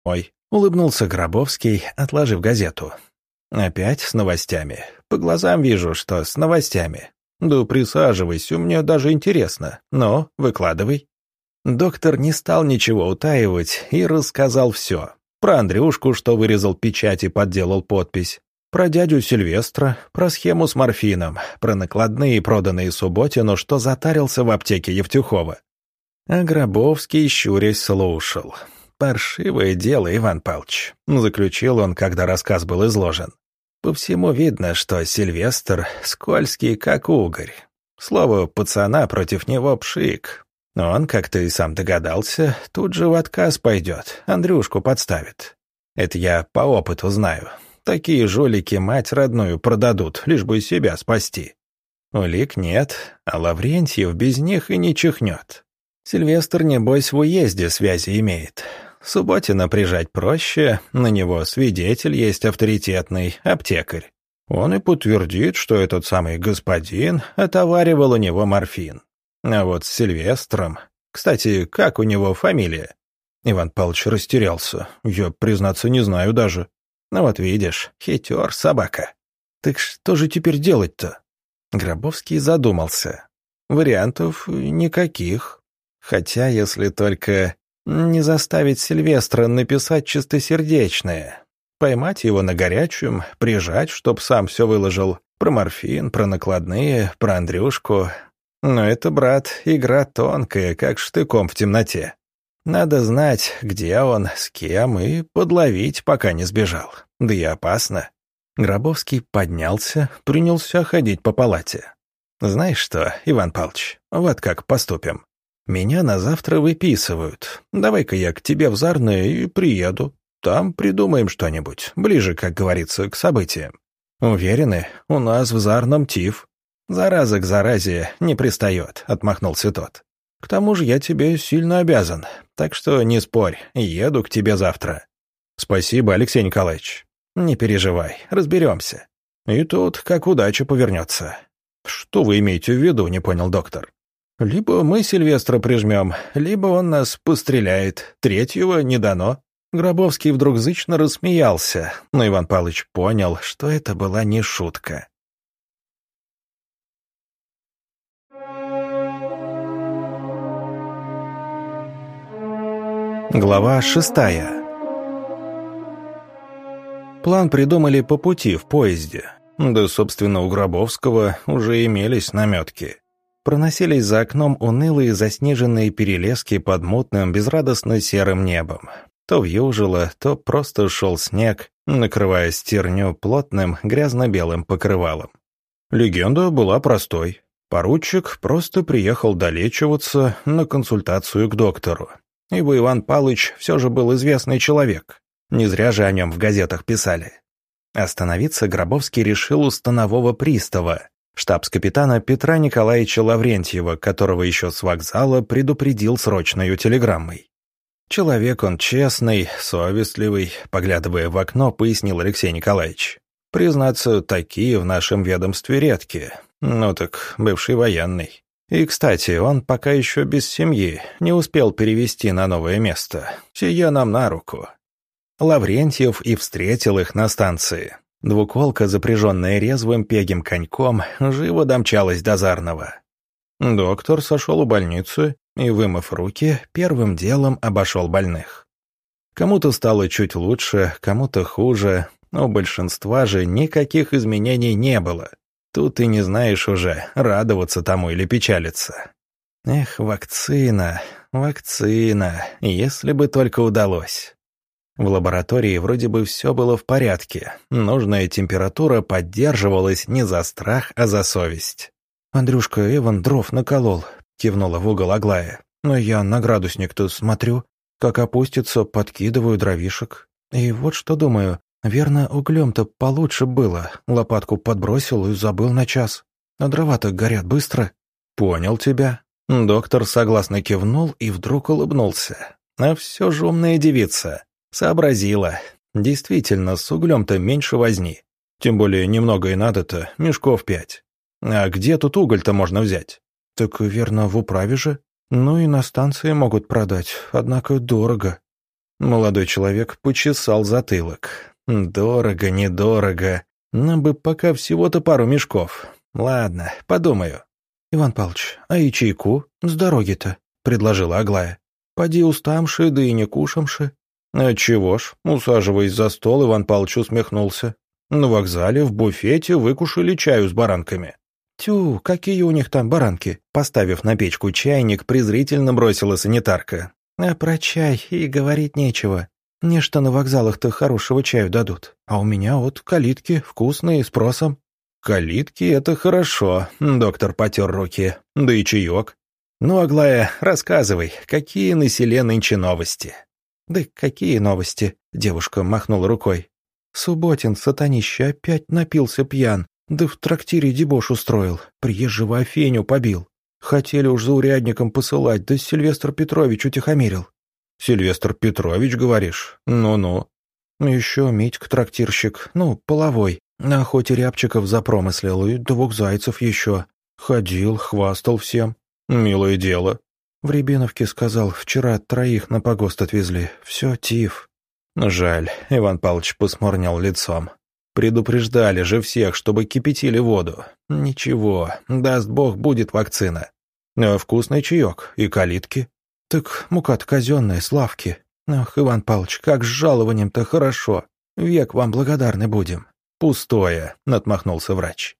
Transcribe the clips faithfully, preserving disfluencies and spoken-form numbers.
«Ой», — улыбнулся Гробовский, отложив газету. «Опять с новостями. По глазам вижу, что с новостями. Да присаживайся, мне даже интересно. Но выкладывай». Доктор не стал ничего утаивать и рассказал все. Про Андрюшку, что вырезал печать и подделал подпись. Про дядю Сильвестра, про схему с морфином, про накладные, проданные Субботину, что затарился в аптеке Евтюхова. А Гробовский, щурясь, слушал. «Паршивое дело, Иван Павлович», — заключил он, когда рассказ был изложен. «По всему видно, что Сильвестр скользкий, как угорь. Слово пацана против него пшик. Он, как ты и сам догадался, тут же в отказ пойдет, Андрюшку подставит. Это я по опыту знаю. Такие жулики мать родную продадут, лишь бы себя спасти. Улик нет, а Лаврентьев без них и не чихнет. Сильвестр, небось, в уезде связи имеет. Субботина прижать проще, на него свидетель есть авторитетный, аптекарь. Он и подтвердит, что этот самый господин отоваривал у него морфин. А вот с Сильвестром... Кстати, как у него фамилия?» Иван Павлович растерялся. «Я, признаться, не знаю даже». «Ну вот видишь, хитер собака». «Так что же теперь делать-то?» Гробовский задумался. «Вариантов никаких. Хотя, если только не заставить Сильвестра написать чистосердечное, поймать его на горячем, прижать, чтоб сам все выложил, про морфин, про накладные, про Андрюшку. Но это, брат, игра тонкая, как штыком в темноте. Надо знать, где он, с кем, и подловить, пока не сбежал. Да и опасно». Гробовский поднялся, принялся ходить по палате. «Знаешь что, Иван Павлович, вот как поступим. Меня на завтра выписывают. Давай-ка я к тебе в Зарное и приеду. Там придумаем что-нибудь, ближе, как говорится, к событиям. Уверены, у нас в Зарном тиф». «Зараза к заразе не пристает», — отмахнулся тот. «К тому же я тебе сильно обязан, так что не спорь, еду к тебе завтра». «Спасибо, Алексей Николаевич». «Не переживай, разберемся. И тут как удача повернется». «Что вы имеете в виду?» — не понял доктор. «Либо мы Сильвестра прижмем, либо он нас постреляет. Третьего не дано». Гробовский вдруг зычно рассмеялся, но Иван Павлович понял, что это была не шутка. Глава шестая. План придумали по пути в поезде. Да, собственно, у Гробовского уже имелись наметки. Проносились за окном унылые заснеженные перелески под мутным, безрадостно серым небом. То вьюжило, то просто шел снег, накрывая стерню плотным грязно-белым покрывалом. Легенда была простой. Поручик просто приехал долечиваться на консультацию к доктору. Ибо Иван Павлович все же был известный человек. Не зря же о нем в газетах писали. Остановиться Гробовский решил у станового пристава, штабс-капитана Петра Николаевича Лаврентьева, которого еще с вокзала предупредил срочной телеграммой. Человек он честный, совестливый, поглядывая в окно, пояснил Алексей Николаевич. Признаться, такие в нашем ведомстве редкие. Ну так, бывший военный. И, кстати, он пока еще без семьи, не успел перевести на новое место. Сие нам на руку. Лаврентьев и встретил их на станции. Двуколка, запряженная резвым пегим коньком, живо домчалась до Зарного. Доктор сошел у больницы и, вымыв руки, первым делом обошел больных. Кому-то стало чуть лучше, кому-то хуже, но у большинства же никаких изменений не было. Тут ты не знаешь уже, радоваться тому или печалиться. Эх, вакцина, вакцина, если бы только удалось. В лаборатории вроде бы все было в порядке. Нужная температура поддерживалась не за страх, а за совесть. «Андрюшка, Эван дров наколол», — кивнула в угол Аглая. «Но я на градусник-то смотрю, как опустится, подкидываю дровишек. И вот что думаю, верно, углем-то получше было. Лопатку подбросил и забыл на час. А дрова-то горят быстро». «Понял тебя». Доктор согласно кивнул и вдруг улыбнулся. А все же умная девица. Сообразила. Действительно, с углем-то меньше возни. Тем более немного и надо-то, мешков пять. А где тут уголь-то можно взять? Так верно, в управе же. Ну и на станции могут продать, однако дорого. Молодой человек почесал затылок. Дорого, недорого. Нам бы пока всего-то пару мешков. Ладно, подумаю. Иван Павлович, а и чайку? С дороги-то, предложила Аглая. Поди уставши, да и не кушамши. Отчего ж, усаживаясь за стол, Иван Павлович усмехнулся. На вокзале в буфете выкушали чаю с баранками. Тю, какие у них там баранки? Поставив на печку чайник, презрительно бросила санитарка. А про чай и говорить нечего. Нечто на вокзалах-то хорошего чаю дадут. А у меня вот калитки, вкусные, с просом. Калитки — это хорошо, доктор потер руки. Да и чаек. Ну, Аглая, рассказывай, какие на селе нынче новости? Да какие новости? Девушка махнула рукой. Субботин, сатанище, опять напился пьян. Да в трактире дебош устроил. Приезжего Афеню побил. Хотели уж за урядником посылать, да Сильвестр Петрович утихомирил. Сильвестр Петрович, говоришь? Ну-ну. Еще Митька-трактирщик, ну, половой. На охоте рябчиков запромыслил, и двух зайцев еще. Ходил, хвастал всем. Милое дело. В Рябиновке, сказал, вчера троих на погост отвезли. Все тиф. Жаль, Иван Павлович посмурнел лицом. Предупреждали же всех, чтобы кипятили воду. Ничего, даст бог, будет вакцина. А вкусный чаек и калитки. Так мука-то казенная, с лавки. Ах, Иван Павлович, как с жалованием-то хорошо. Век вам благодарны будем. Пустое, отмахнулся врач.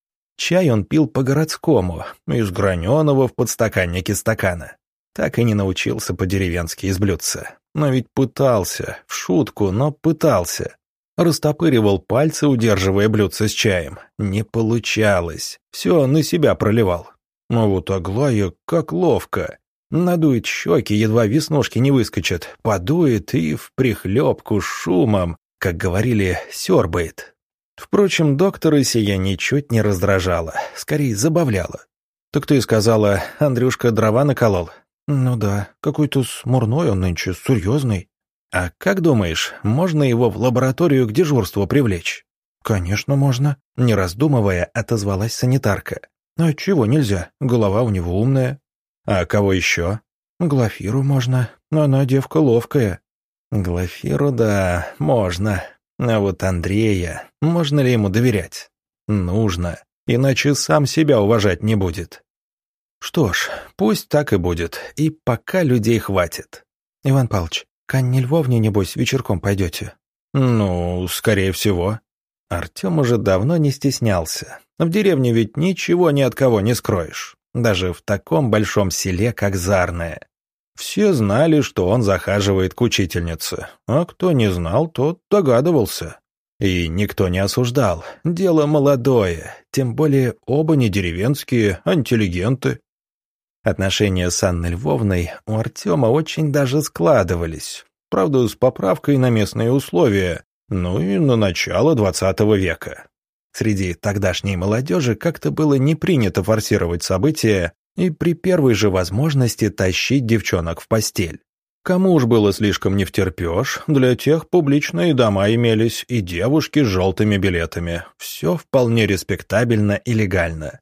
Чай он пил по-городскому, из граненого в подстаканнике стакана. Так и не научился по-деревенски из блюдца. Но ведь пытался, в шутку, но пытался. Растопыривал пальцы, удерживая блюдце с чаем. Не получалось. Все на себя проливал. А вот Аглая как ловко. Надует щеки, едва веснушки не выскочат. Подует и в прихлебку шумом, как говорили, сёрбает. Впрочем, доктора сия ничуть не раздражала, скорее забавляла. «Так ты сказала, Андрюшка дрова наколол?» «Ну да, какой-то смурной он нынче, серьезный». «А как думаешь, можно его в лабораторию к дежурству привлечь?» «Конечно, можно», — не раздумывая, отозвалась санитарка. «А чего нельзя? Голова у него умная». «А кого еще?» «Глафиру можно, но она девка ловкая». «Глафиру, да, можно. А вот Андрея, можно ли ему доверять?» «Нужно, иначе сам себя уважать не будет». «Что ж, пусть так и будет, и пока людей хватит». «Иван Павлович, к Анне Львовне, небось, вечерком пойдете?» «Ну, скорее всего». Артем уже давно не стеснялся. В деревне ведь ничего ни от кого не скроешь. Даже в таком большом селе, как Зарное. Все знали, что он захаживает к учительнице, а кто не знал, тот догадывался. И никто не осуждал. Дело молодое, тем более оба не деревенские, а интеллигенты. Отношения с Анной Львовной у Артема очень даже складывались. Правда, с поправкой на местные условия, ну и на начало двадцатого века. Среди тогдашней молодежи как-то было не принято форсировать события и при первой же возможности тащить девчонок в постель. Кому уж было слишком невтерпеж, для тех публичные дома имелись и девушки с желтыми билетами. Все вполне респектабельно и легально.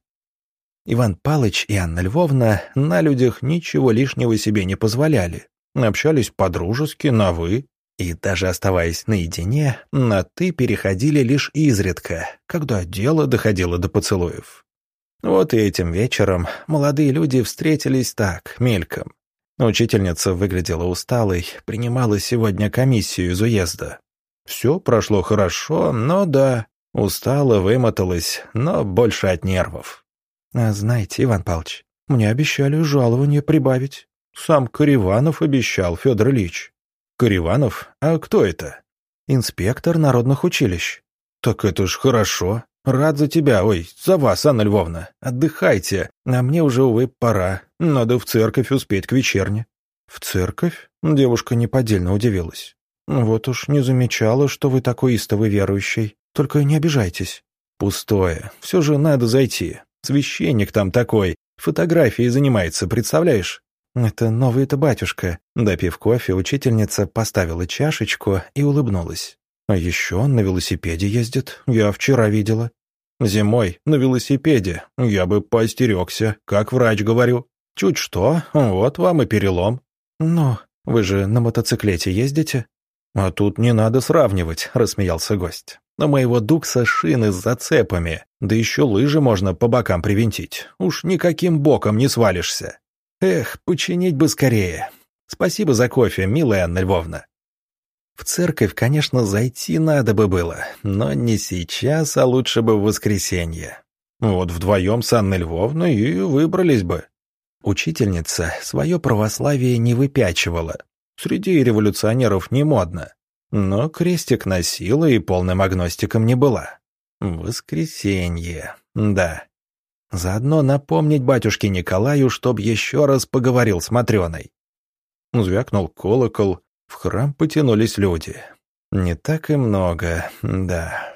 Иван Палыч и Анна Львовна на людях ничего лишнего себе не позволяли. Общались по-дружески, на «вы». И даже оставаясь наедине, на «ты» переходили лишь изредка, когда дело доходило до поцелуев. Вот и этим вечером молодые люди встретились так, мельком. Учительница выглядела усталой, принимала сегодня комиссию из уезда. Все прошло хорошо, но да, устала, вымоталась, но больше от нервов. «А знаете, Иван Павлович, мне обещали жалование прибавить. Сам Кариванов обещал, Федор Ильич». «Кариванов? А кто это?» «Инспектор народных училищ». «Так это ж хорошо. Рад за тебя, ой, за вас, Анна Львовна. Отдыхайте, а мне уже, увы, пора. Надо в церковь успеть к вечерне». «В церковь?» — девушка неподдельно удивилась. «Вот уж не замечала, что вы такой истовый верующий. Только не обижайтесь». «Пустое. Все же надо зайти. Священник там такой. Фотографией занимается, представляешь?» «Это новый-то батюшка». Допив кофе, учительница поставила чашечку и улыбнулась. «А еще он на велосипеде ездит, я вчера видела». «Зимой на велосипеде я бы поостерегся, как врач говорю. Чуть что, вот вам и перелом». «Ну, Вы же на мотоциклете ездите?» «А тут не надо сравнивать», — рассмеялся гость. «У моего Дукса шины с зацепами, да еще лыжи можно по бокам привинтить. Уж никаким боком не свалишься. Эх, починить бы скорее. Спасибо за кофе, милая Анна Львовна». В церковь, конечно, зайти надо бы было, но не сейчас, а лучше бы в воскресенье. Вот вдвоем с Анной Львовной и выбрались бы. Учительница свое православие не выпячивала. Среди революционеров не модно. Но крестик носила и полным агностиком не была. Воскресенье, да. Заодно напомнить батюшке Николаю, чтоб еще раз поговорил с Матрёной. Звякнул колокол, в храм потянулись люди. Не так и много, да.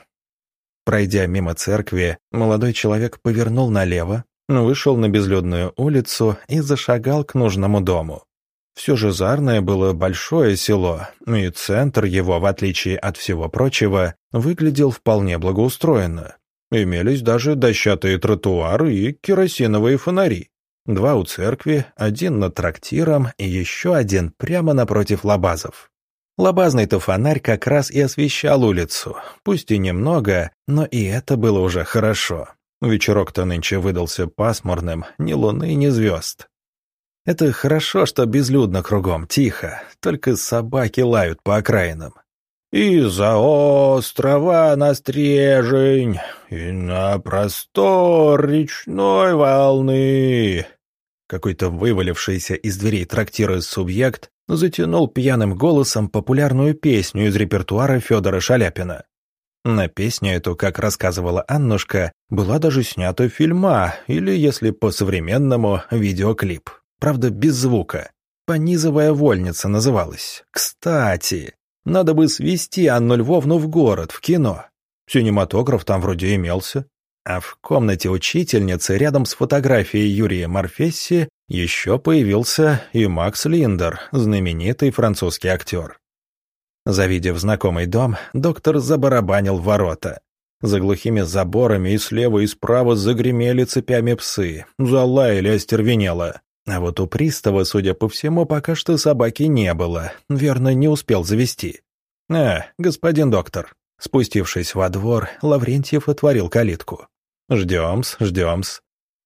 Пройдя мимо церкви, молодой человек повернул налево, вышел на безлюдную улицу и зашагал к нужному дому. Все же Зарное было большое село, и центр его, в отличие от всего прочего, выглядел вполне благоустроенно. Имелись даже дощатые тротуары и керосиновые фонари. Два у церкви, один над трактиром и еще один прямо напротив лабазов. Лабазный-то фонарь как раз и освещал улицу, пусть и немного, но и это было уже хорошо. Вечерок-то нынче выдался пасмурным, ни луны, ни звезд. Это хорошо, что безлюдно кругом, тихо, только собаки лают по окраинам. «Из-за острова на стрежень и на простор речной волны». Какой-то вывалившийся из дверей трактира субъект затянул пьяным голосом популярную песню из репертуара Федора Шаляпина. На песню эту, как рассказывала Аннушка, была даже снята фильма, или, если по-современному, видеоклип. Правда, без звука. «Понизовая вольница» называлась. Кстати, надо бы свезти Анну Львовну в город, в кино. Синематограф там вроде имелся. А в комнате учительницы рядом с фотографией Юрия Морфесси еще появился и Макс Линдер, знаменитый французский актер. Завидев знакомый дом, доктор забарабанил в ворота. За глухими заборами и слева и справа загремели цепями псы, залаяли остервенело. А вот у пристава, судя по всему, пока что собаки не было, верно, не успел завести. «А, господин доктор». Спустившись во двор, Лаврентьев отворил калитку. «Ждем-с, ждем-с».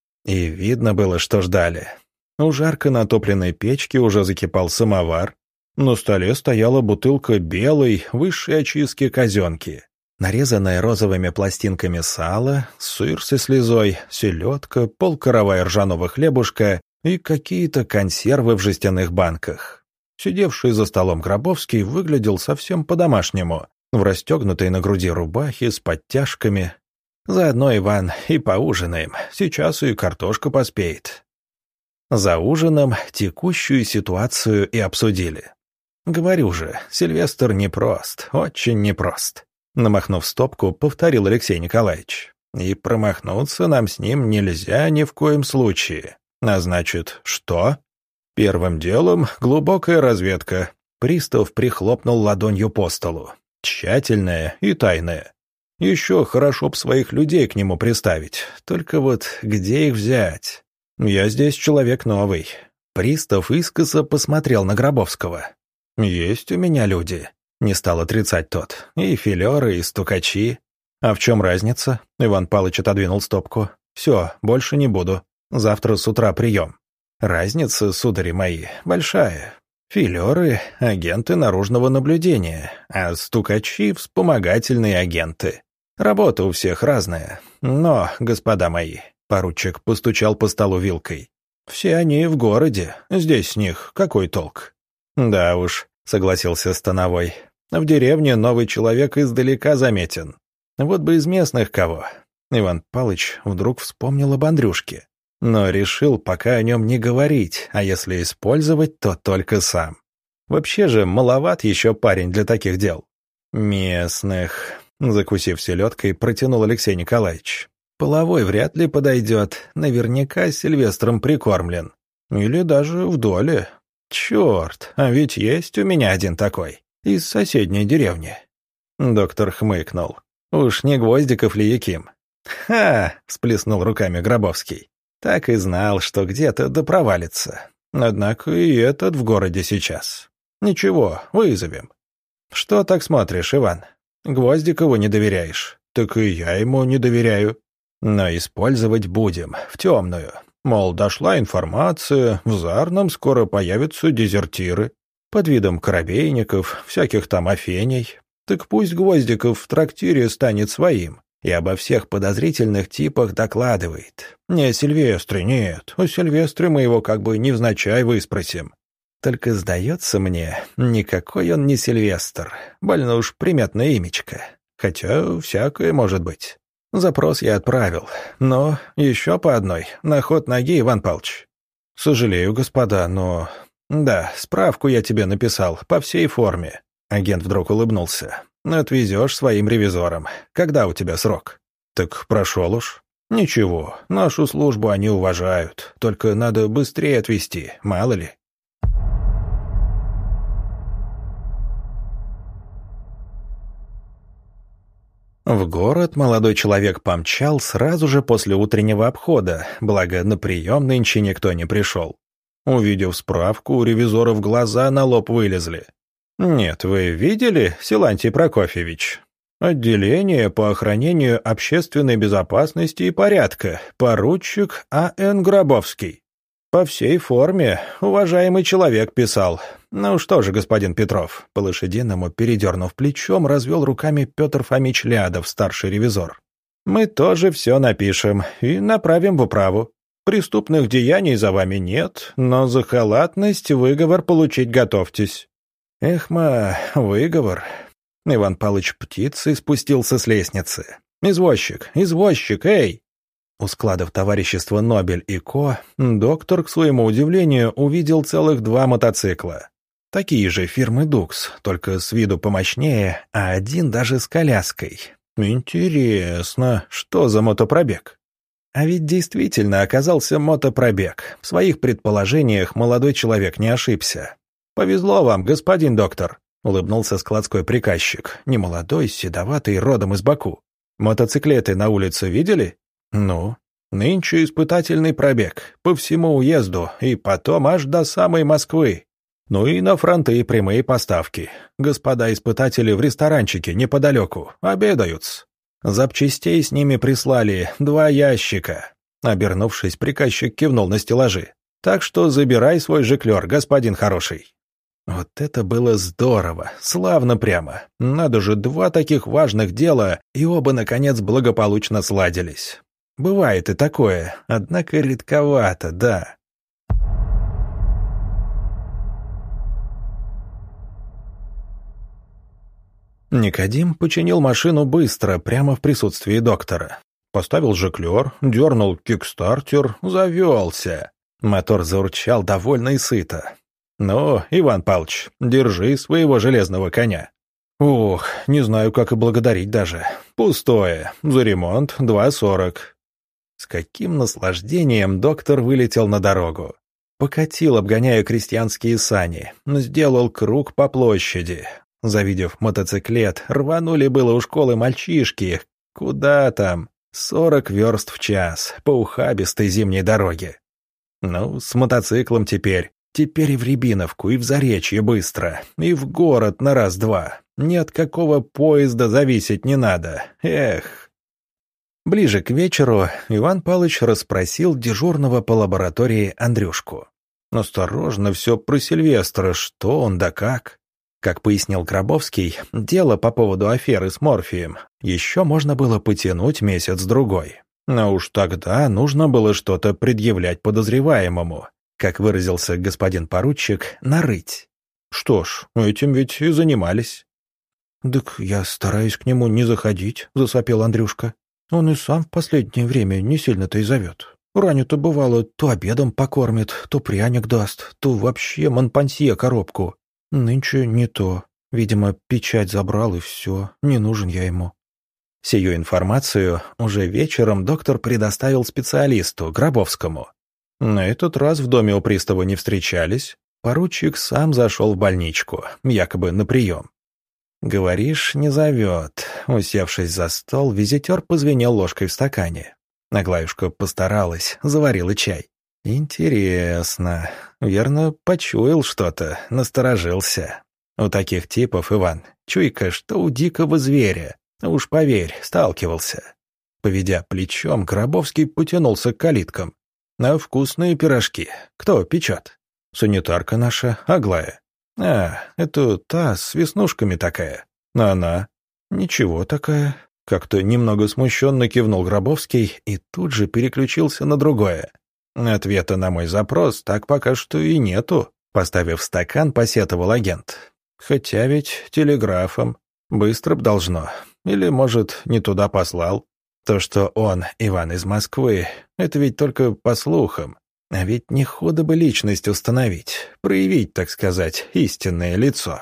И видно было, что ждали. У жарко натопленной печки уже закипал самовар. На столе стояла бутылка белой, высшей очистки казенки. Нарезанное розовыми пластинками сало, сыр со слезой, селедка, полкоровая ржаного хлебушка и какие-то консервы в жестяных банках. Сидевший за столом Гробовский выглядел совсем по-домашнему, в расстегнутой на груди рубахе с подтяжками. «Заодно, Иван, и поужинаем, сейчас и картошка поспеет». За ужином текущую ситуацию и обсудили. «Говорю же, Сильвестр непрост, очень непрост», — намахнув стопку, повторил Алексей Николаевич. «И промахнуться нам с ним нельзя ни в коем случае. А значит, что? Первым делом глубокая разведка». Пристав прихлопнул ладонью по столу. «Тщательная и тайная. Еще хорошо б своих людей к нему приставить. Только вот где их взять? Я здесь человек новый». Пристав искоса посмотрел на Гробовского. «Есть у меня люди», — не стал отрицать тот. «И филеры, и стукачи. А в чем разница?» — Иван Палыч отодвинул стопку. «Все, больше не буду. Завтра с утра прием». «Разница, судари мои, большая. Филеры — агенты наружного наблюдения, а стукачи — вспомогательные агенты. Работа у всех разная. Но, господа мои», — поручик постучал по столу вилкой, «все они в городе, здесь с них какой толк?» «Да уж», — согласился Становой, — «в деревне новый человек издалека заметен. Вот бы из местных кого». Иван Палыч вдруг вспомнил об Андрюшке, но решил пока о нем не говорить, а если использовать, то только сам. Вообще же маловат еще парень для таких дел. «Местных», — закусив селедкой, протянул Алексей Николаевич. «Половой вряд ли подойдет, наверняка Сильвестром прикормлен. Или даже в доле. Черт, а ведь есть у меня один такой, из соседней деревни». Доктор хмыкнул. «Уж не Гвоздиков ли Яким?» «Ха!» — всплеснул руками Гробовский. «Так и знал, что где-то да провалится. Однако и этот в городе сейчас. Ничего, вызовем. Что так смотришь, Иван? Гвоздикову не доверяешь? Так и я ему не доверяю. Но использовать будем, в темную. Мол, дошла информация, в Зарном скоро появятся дезертиры. Под видом корабейников, всяких там афеней. Так пусть Гвоздиков в трактире станет своим и обо всех подозрительных типах докладывает. Не о Сильвестре, нет, о Сильвестре мы его как бы невзначай выспросим. Только сдается мне, никакой он не Сильвестр, больно уж приметное имечко. Хотя всякое может быть. Запрос я отправил, но еще по одной, на ход ноги, Иван Павлович. Сожалею, господа, но... Да, справку я тебе написал, по всей форме. Агент вдруг улыбнулся. Отвезешь своим ревизорам. Когда у тебя срок? Так прошел уж. Ничего, нашу службу они уважают, только надо быстрее отвезти, мало ли. В город молодой человек помчал сразу же после утреннего обхода, благо на прием нынче никто не пришел. Увидев справку, у ревизоров глаза на лоб вылезли. «Нет, вы видели, Силантий Прокофьевич? Отделение по охранению общественной безопасности и порядка, поручик А Н Гробовский. По всей форме, уважаемый человек писал. Ну что же, господин Петров», по-лошадиному передернув плечом, развел руками Петр Фомич Лядов, старший ревизор. «Мы тоже все напишем и направим в управу. Преступных деяний за вами нет, но за халатность выговор получить готовьтесь». «Эх-ма, выговор». Иван Палыч птицей спустился с лестницы. «Извозчик, извозчик, эй!» У складов товарищества «Нобель» и Ко доктор, к своему удивлению, увидел целых два мотоцикла. Такие же фирмы «Дукс», только с виду помощнее, а один даже с коляской. Интересно, что за мотопробег? А ведь действительно оказался мотопробег. В своих предположениях молодой человек не ошибся. «Повезло вам, господин доктор», — улыбнулся складской приказчик, немолодой, седоватый, родом из Баку. «Мотоциклеты на улице видели?» «Ну, нынче испытательный пробег, по всему уезду, и потом аж до самой Москвы. Ну и на фронты прямые поставки. Господа испытатели в ресторанчике неподалеку, обедают. Запчастей с ними прислали два ящика». Обернувшись, приказчик кивнул на стеллажи. «Так что забирай свой жиклер, господин хороший». Вот это было здорово, славно прямо. Надо же, два таких важных дела, и оба, наконец, благополучно сладились. Бывает и такое, однако редковато, да. Никодим починил машину быстро, прямо в присутствии доктора. Поставил жиклер, дернул кикстартер, завелся. Мотор заурчал довольно и сыто. «Ну, Иван Павлович, держи своего железного коня». «Ох, не знаю, как и благодарить даже. Пустое. За ремонт два сорок». С каким наслаждением доктор вылетел на дорогу. Покатил, обгоняя крестьянские сани, сделал круг по площади. Завидев мотоциклет, рванули было у школы мальчишки. Куда там? Сорок верст в час по ухабистой зимней дороге. Ну, с мотоциклом теперь. Теперь и в Рябиновку, и в Заречье быстро, и в город на раз-два. Ни от какого поезда зависеть не надо. Эх. Ближе к вечеру Иван Павлович расспросил дежурного по лаборатории Андрюшку. Осторожно все про Сильвестра, что он да как. Как пояснил Гробовский, дело по поводу аферы с морфием еще можно было потянуть месяц-другой. Но уж тогда нужно было что-то предъявлять подозреваемому. Как выразился господин поручик, нарыть. Что ж, этим ведь и занимались. «Так я стараюсь к нему не заходить», — засопел Андрюшка. «Он и сам в последнее время не сильно-то и зовет. Ранее-то бывало, то обедом покормит, то пряник даст, то вообще монпансье коробку. Нынче не то. Видимо, печать забрал, и все, не нужен я ему». Сию информацию уже вечером доктор предоставил специалисту, Гробовскому. На этот раз в доме у пристава не встречались. Поручик сам зашел в больничку, якобы на прием. «Говоришь, не зовет». Усевшись за стол, визитер позвенел ложкой в стакане. Аглаюшка постаралась, заварила чай. Интересно. Верно, почуял что-то, насторожился. У таких типов, Иван, чуйка, что у дикого зверя. Уж поверь, сталкивался. Поведя плечом, Гробовский потянулся к калиткам. На вкусные пирожки. Кто печет? Санитарка наша, Аглая. А, это та с веснушками такая. Она. Ничего такая. Как-то немного смущенно кивнул Гробовский и тут же переключился на другое. Ответа на мой запрос так пока что и нету. Поставив стакан, посетовал агент. Хотя ведь телеграфом. Быстро б должно. Или, может, не туда послал. То, что он, Иван, из Москвы, это ведь только по слухам. А ведь не худо бы личность установить, проявить, так сказать, истинное лицо.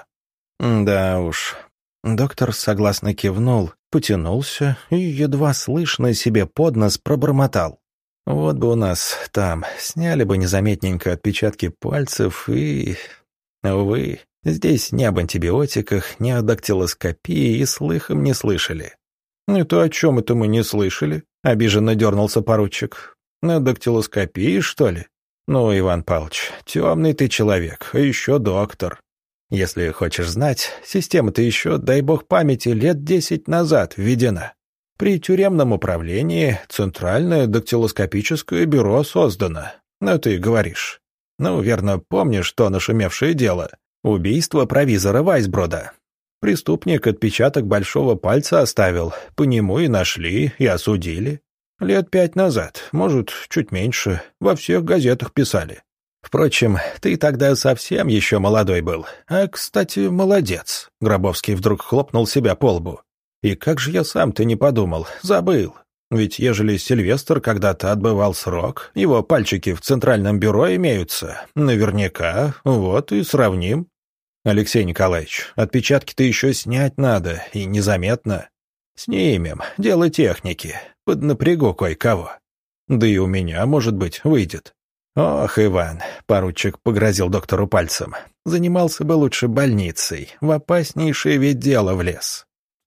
Да уж. Доктор согласно кивнул, потянулся и едва слышно себе под нос пробормотал. Вот бы у нас там сняли бы незаметненько отпечатки пальцев и... Увы, здесь ни об антибиотиках, ни о дактилоскопии и слыхом не слышали. «Это о чем это мы не слышали?» — обиженно дернулся поручик. «На дактилоскопии, что ли? Ну, Иван Павлович, темный ты человек, а еще доктор. Если хочешь знать, система-то еще, дай бог памяти, лет десять назад введена. При тюремном управлении Центральное дактилоскопическое бюро создано. Ну, ты говоришь. Ну, верно, помнишь то нашумевшее дело? Убийство провизора Вайсброда. Преступник отпечаток большого пальца оставил, по нему и нашли, и осудили. Лет пять назад, может, чуть меньше, во всех газетах писали. Впрочем, ты тогда совсем еще молодой был. А, кстати, молодец. Гробовский вдруг хлопнул себя по лбу. И как же я сам-то не подумал, забыл. Ведь ежели Сильвестр когда-то отбывал срок, его пальчики в Центральном бюро имеются. Наверняка, вот и сравним. Алексей Николаевич, отпечатки-то еще снять надо, и незаметно. Снимем, дело техники, поднапрягу кое-кого. Да и у меня, может быть, выйдет. Ох, Иван, поручик погрозил доктору пальцем, занимался бы лучше больницей, в опаснейшее ведь дело влез.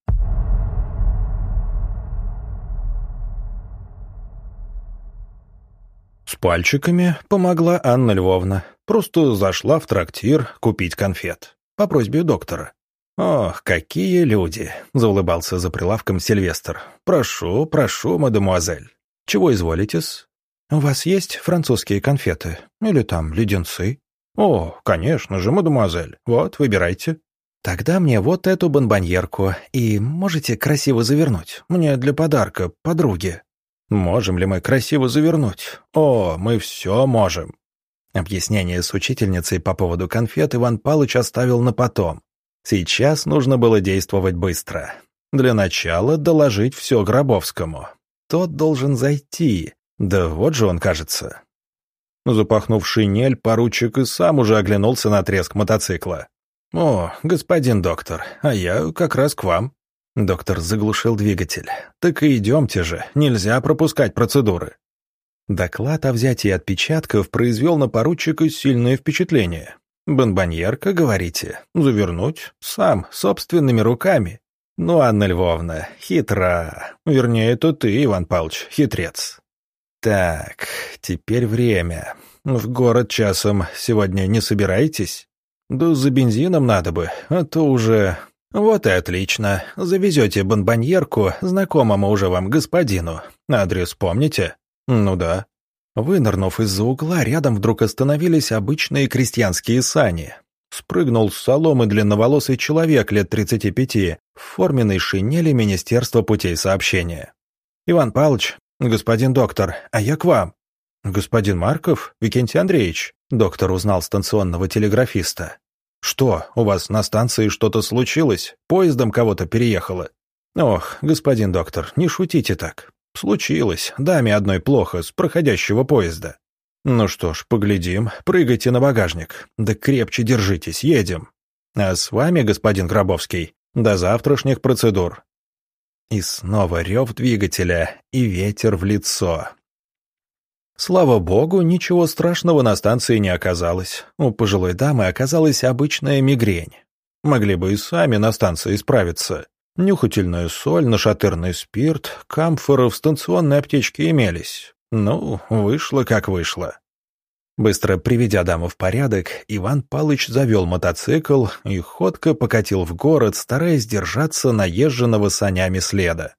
С пальчиками помогла Анна Львовна. Просто зашла в трактир купить конфет. По просьбе доктора. «Ох, какие люди!» — заулыбался за прилавком Сильвестр. «Прошу, прошу, мадемуазель. Чего изволите-с? У вас есть французские конфеты? Или там леденцы?» «О, конечно же, мадемуазель. Вот, выбирайте». «Тогда мне вот эту бонбоньерку. И можете красиво завернуть? Мне для подарка, подруге». «Можем ли мы красиво завернуть? О, мы все можем». Объяснение с учительницей по поводу конфет Иван Павлович оставил на потом. Сейчас нужно было действовать быстро. Для начала доложить все Гробовскому. Тот должен зайти. Да вот же он, кажется. Запахнув шинель, поручик и сам уже оглянулся на треск мотоцикла. «О, господин доктор, а я как раз к вам». Доктор заглушил двигатель. «Так и идемте же, нельзя пропускать процедуры». Доклад о взятии отпечатков произвел на поручика сильное впечатление. «Бонбоньерка, говорите? Завернуть? Сам, собственными руками?» «Ну, Анна Львовна, хитра. Вернее, это ты, Иван Павлович, хитрец». «Так, теперь время. В город часом сегодня не собираетесь? Да за бензином надо бы, а то уже...» «Вот и отлично. Завезете бонбоньерку знакомому уже вам господину. Адрес помните?» «Ну да». Вынырнув из-за угла, рядом вдруг остановились обычные крестьянские сани. Спрыгнул с соломы длинноволосый человек лет тридцати пяти в форменной шинели Министерства путей сообщения. «Иван Павлович, господин доктор, а я к вам». «Господин Марков, Викентий Андреевич», доктор узнал станционного телеграфиста. «Что, у вас на станции что-то случилось? Поездом кого-то переехало?» «Ох, господин доктор, не шутите так. Случилось, даме одной плохо, с проходящего поезда». «Ну что ж, поглядим, прыгайте на багажник. Да крепче держитесь, едем. А с вами, господин Гробовский, до завтрашних процедур». И снова рев двигателя и ветер в лицо. Слава богу, ничего страшного на станции не оказалось. У пожилой дамы оказалась обычная мигрень. Могли бы и сами на станции справиться. Нюхательная соль, нашатырный спирт, камфоры в станционной аптечке имелись. Ну, вышло как вышло. Быстро приведя даму в порядок, Иван Палыч завел мотоцикл и ходко покатил в город, стараясь держаться наезженного санями следа.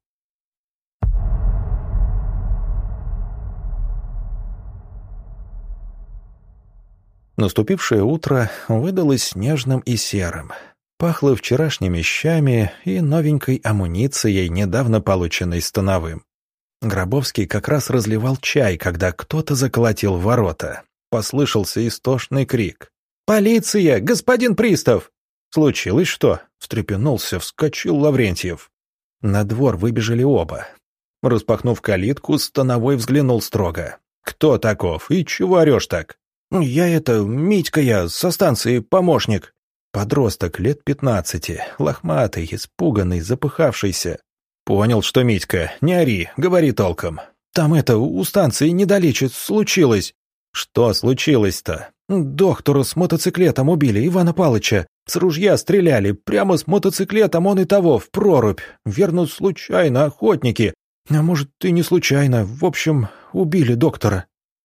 Наступившее утро выдалось снежным и серым. Пахло вчерашними щами и новенькой амуницией, недавно полученной Становым. Гробовский как раз разливал чай, когда кто-то заколотил в ворота. Послышался истошный крик. «Полиция! Господин пристав!» «Случилось что?» — встрепенулся, вскочил Лаврентьев. На двор выбежали оба. Распахнув калитку, Становой взглянул строго. «Кто таков? И чего орешь так?» «Я это, Митька я, со станции помощник». Подросток лет пятнадцати, лохматый, испуганный, запыхавшийся. «Понял, что Митька, не ори, говори толком. Там это, у станции недалече случилось». «Что случилось-то?» «Доктора с мотоциклетом убили, Ивана Палыча. С ружья стреляли, прямо с мотоциклетом он и того, в прорубь. Верно, случайно, охотники. А может, и не случайно. В общем, убили доктора».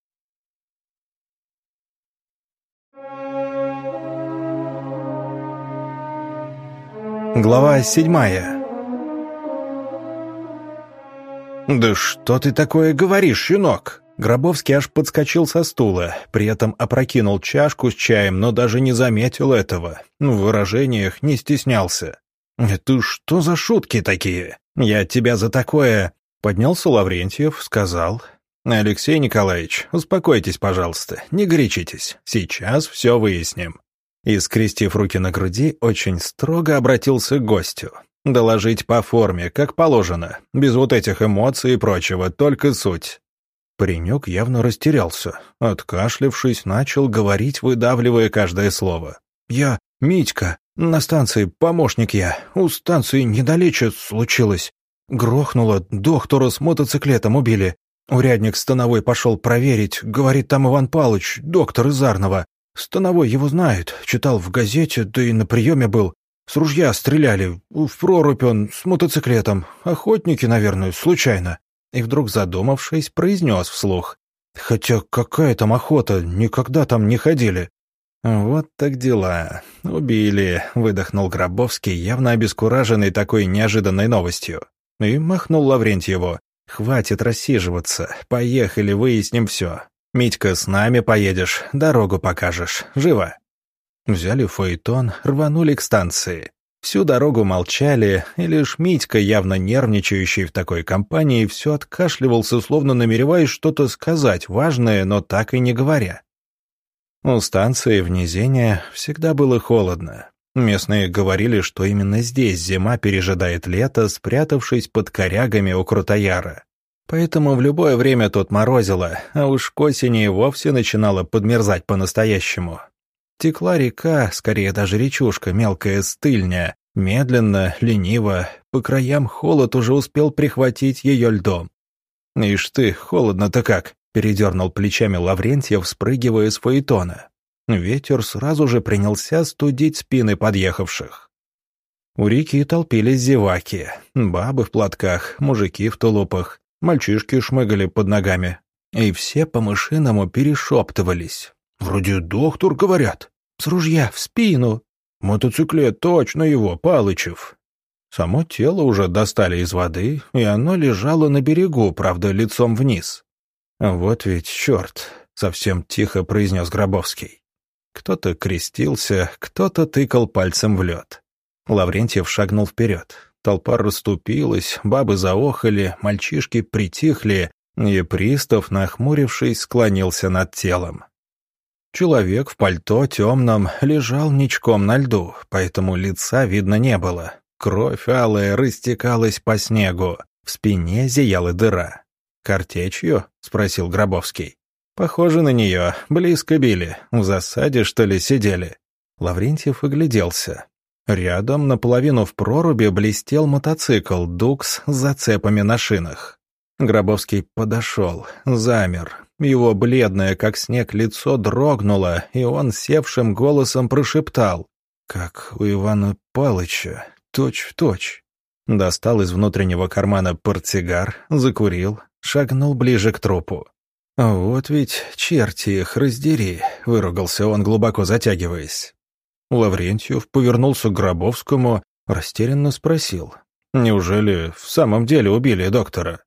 Глава седьмая. «Да что ты такое говоришь, щенок?» Гробовский аж подскочил со стула, при этом опрокинул чашку с чаем, но даже не заметил этого. В выражениях не стеснялся. «Это что за шутки такие? Я тебя за такое...» Поднялся Лаврентьев, сказал. «Алексей Николаевич, успокойтесь, пожалуйста, не горячитесь. Сейчас все выясним». И, скрестив руки на груди, очень строго обратился к гостю. «Доложить по форме, как положено, без вот этих эмоций и прочего, только суть». Паренек явно растерялся. Откашлявшись, начал говорить, выдавливая каждое слово. «Я Митька, на станции помощник я. У станции недалече случилось. Грохнуло, доктора с мотоциклетом убили. Урядник Становой пошел проверить, говорит, там Иван Палыч, доктор из Арнова. Становой его знает, читал в газете, да и на приеме был. С ружья стреляли, в прорубь он, с мотоциклетом. Охотники, наверное, случайно». И вдруг, задумавшись, произнес вслух. «Хотя какая там охота, никогда там не ходили». «Вот так дела. Убили», — выдохнул Гробовский, явно обескураженный такой неожиданной новостью. И махнул Лаврентьеву. «Хватит рассиживаться, поехали, выясним все. Митька, с нами поедешь, дорогу покажешь. Живо». Взяли фаэтон, рванули к станции. Всю дорогу молчали, и лишь Митька, явно нервничающий в такой компании, все откашливался, словно намереваясь что-то сказать важное, но так и не говоря. У станции в низине всегда было холодно. Местные говорили, что именно здесь зима пережидает лето, спрятавшись под корягами у Крутояра. Поэтому в любое время тут морозило, а уж к осени и вовсе начинало подмерзать по-настоящему. Текла река, скорее даже речушка, мелкая стыльня, медленно, лениво, по краям холод уже успел прихватить ее льдом. «Ишь ты, холодно-то как!» — передернул плечами Лаврентьев, спрыгивая с фаэтона. Ветер сразу же принялся студить спины подъехавших. У реки толпились зеваки, бабы в платках, мужики в тулупах, мальчишки шмыгали под ногами. И все по-мышиному перешептывались. «Вроде доктор, говорят. С ружья в спину. Мотоциклет точно его, Палычев». Само тело уже достали из воды, и оно лежало на берегу, правда, лицом вниз. «Вот ведь черт», — совсем тихо произнес Гробовский. Кто-то крестился, кто-то тыкал пальцем в лед. Лаврентьев шагнул вперед. Толпа расступилась, бабы заохали, мальчишки притихли, и пристав, нахмурившись, склонился над телом. Человек в пальто темном лежал ничком на льду, поэтому лица видно не было. Кровь алая растекалась по снегу, в спине зияла дыра. «Картечью?» — спросил Гробовский. «Похоже на нее, близко били, в засаде, что ли, сидели». Лаврентьев огляделся. Рядом, наполовину в проруби, блестел мотоцикл «Дукс» с зацепами на шинах. Гробовский подошел, замер. Его бледное, как снег, лицо дрогнуло, и он севшим голосом прошептал: «Как у Ивана Палыча, точь-в-точь». Достал из внутреннего кармана портсигар, закурил, шагнул ближе к трупу. «Вот ведь черти их раздери», — выругался он, глубоко затягиваясь. Лаврентьев повернулся к Гробовскому, растерянно спросил: «Неужели в самом деле убили доктора?»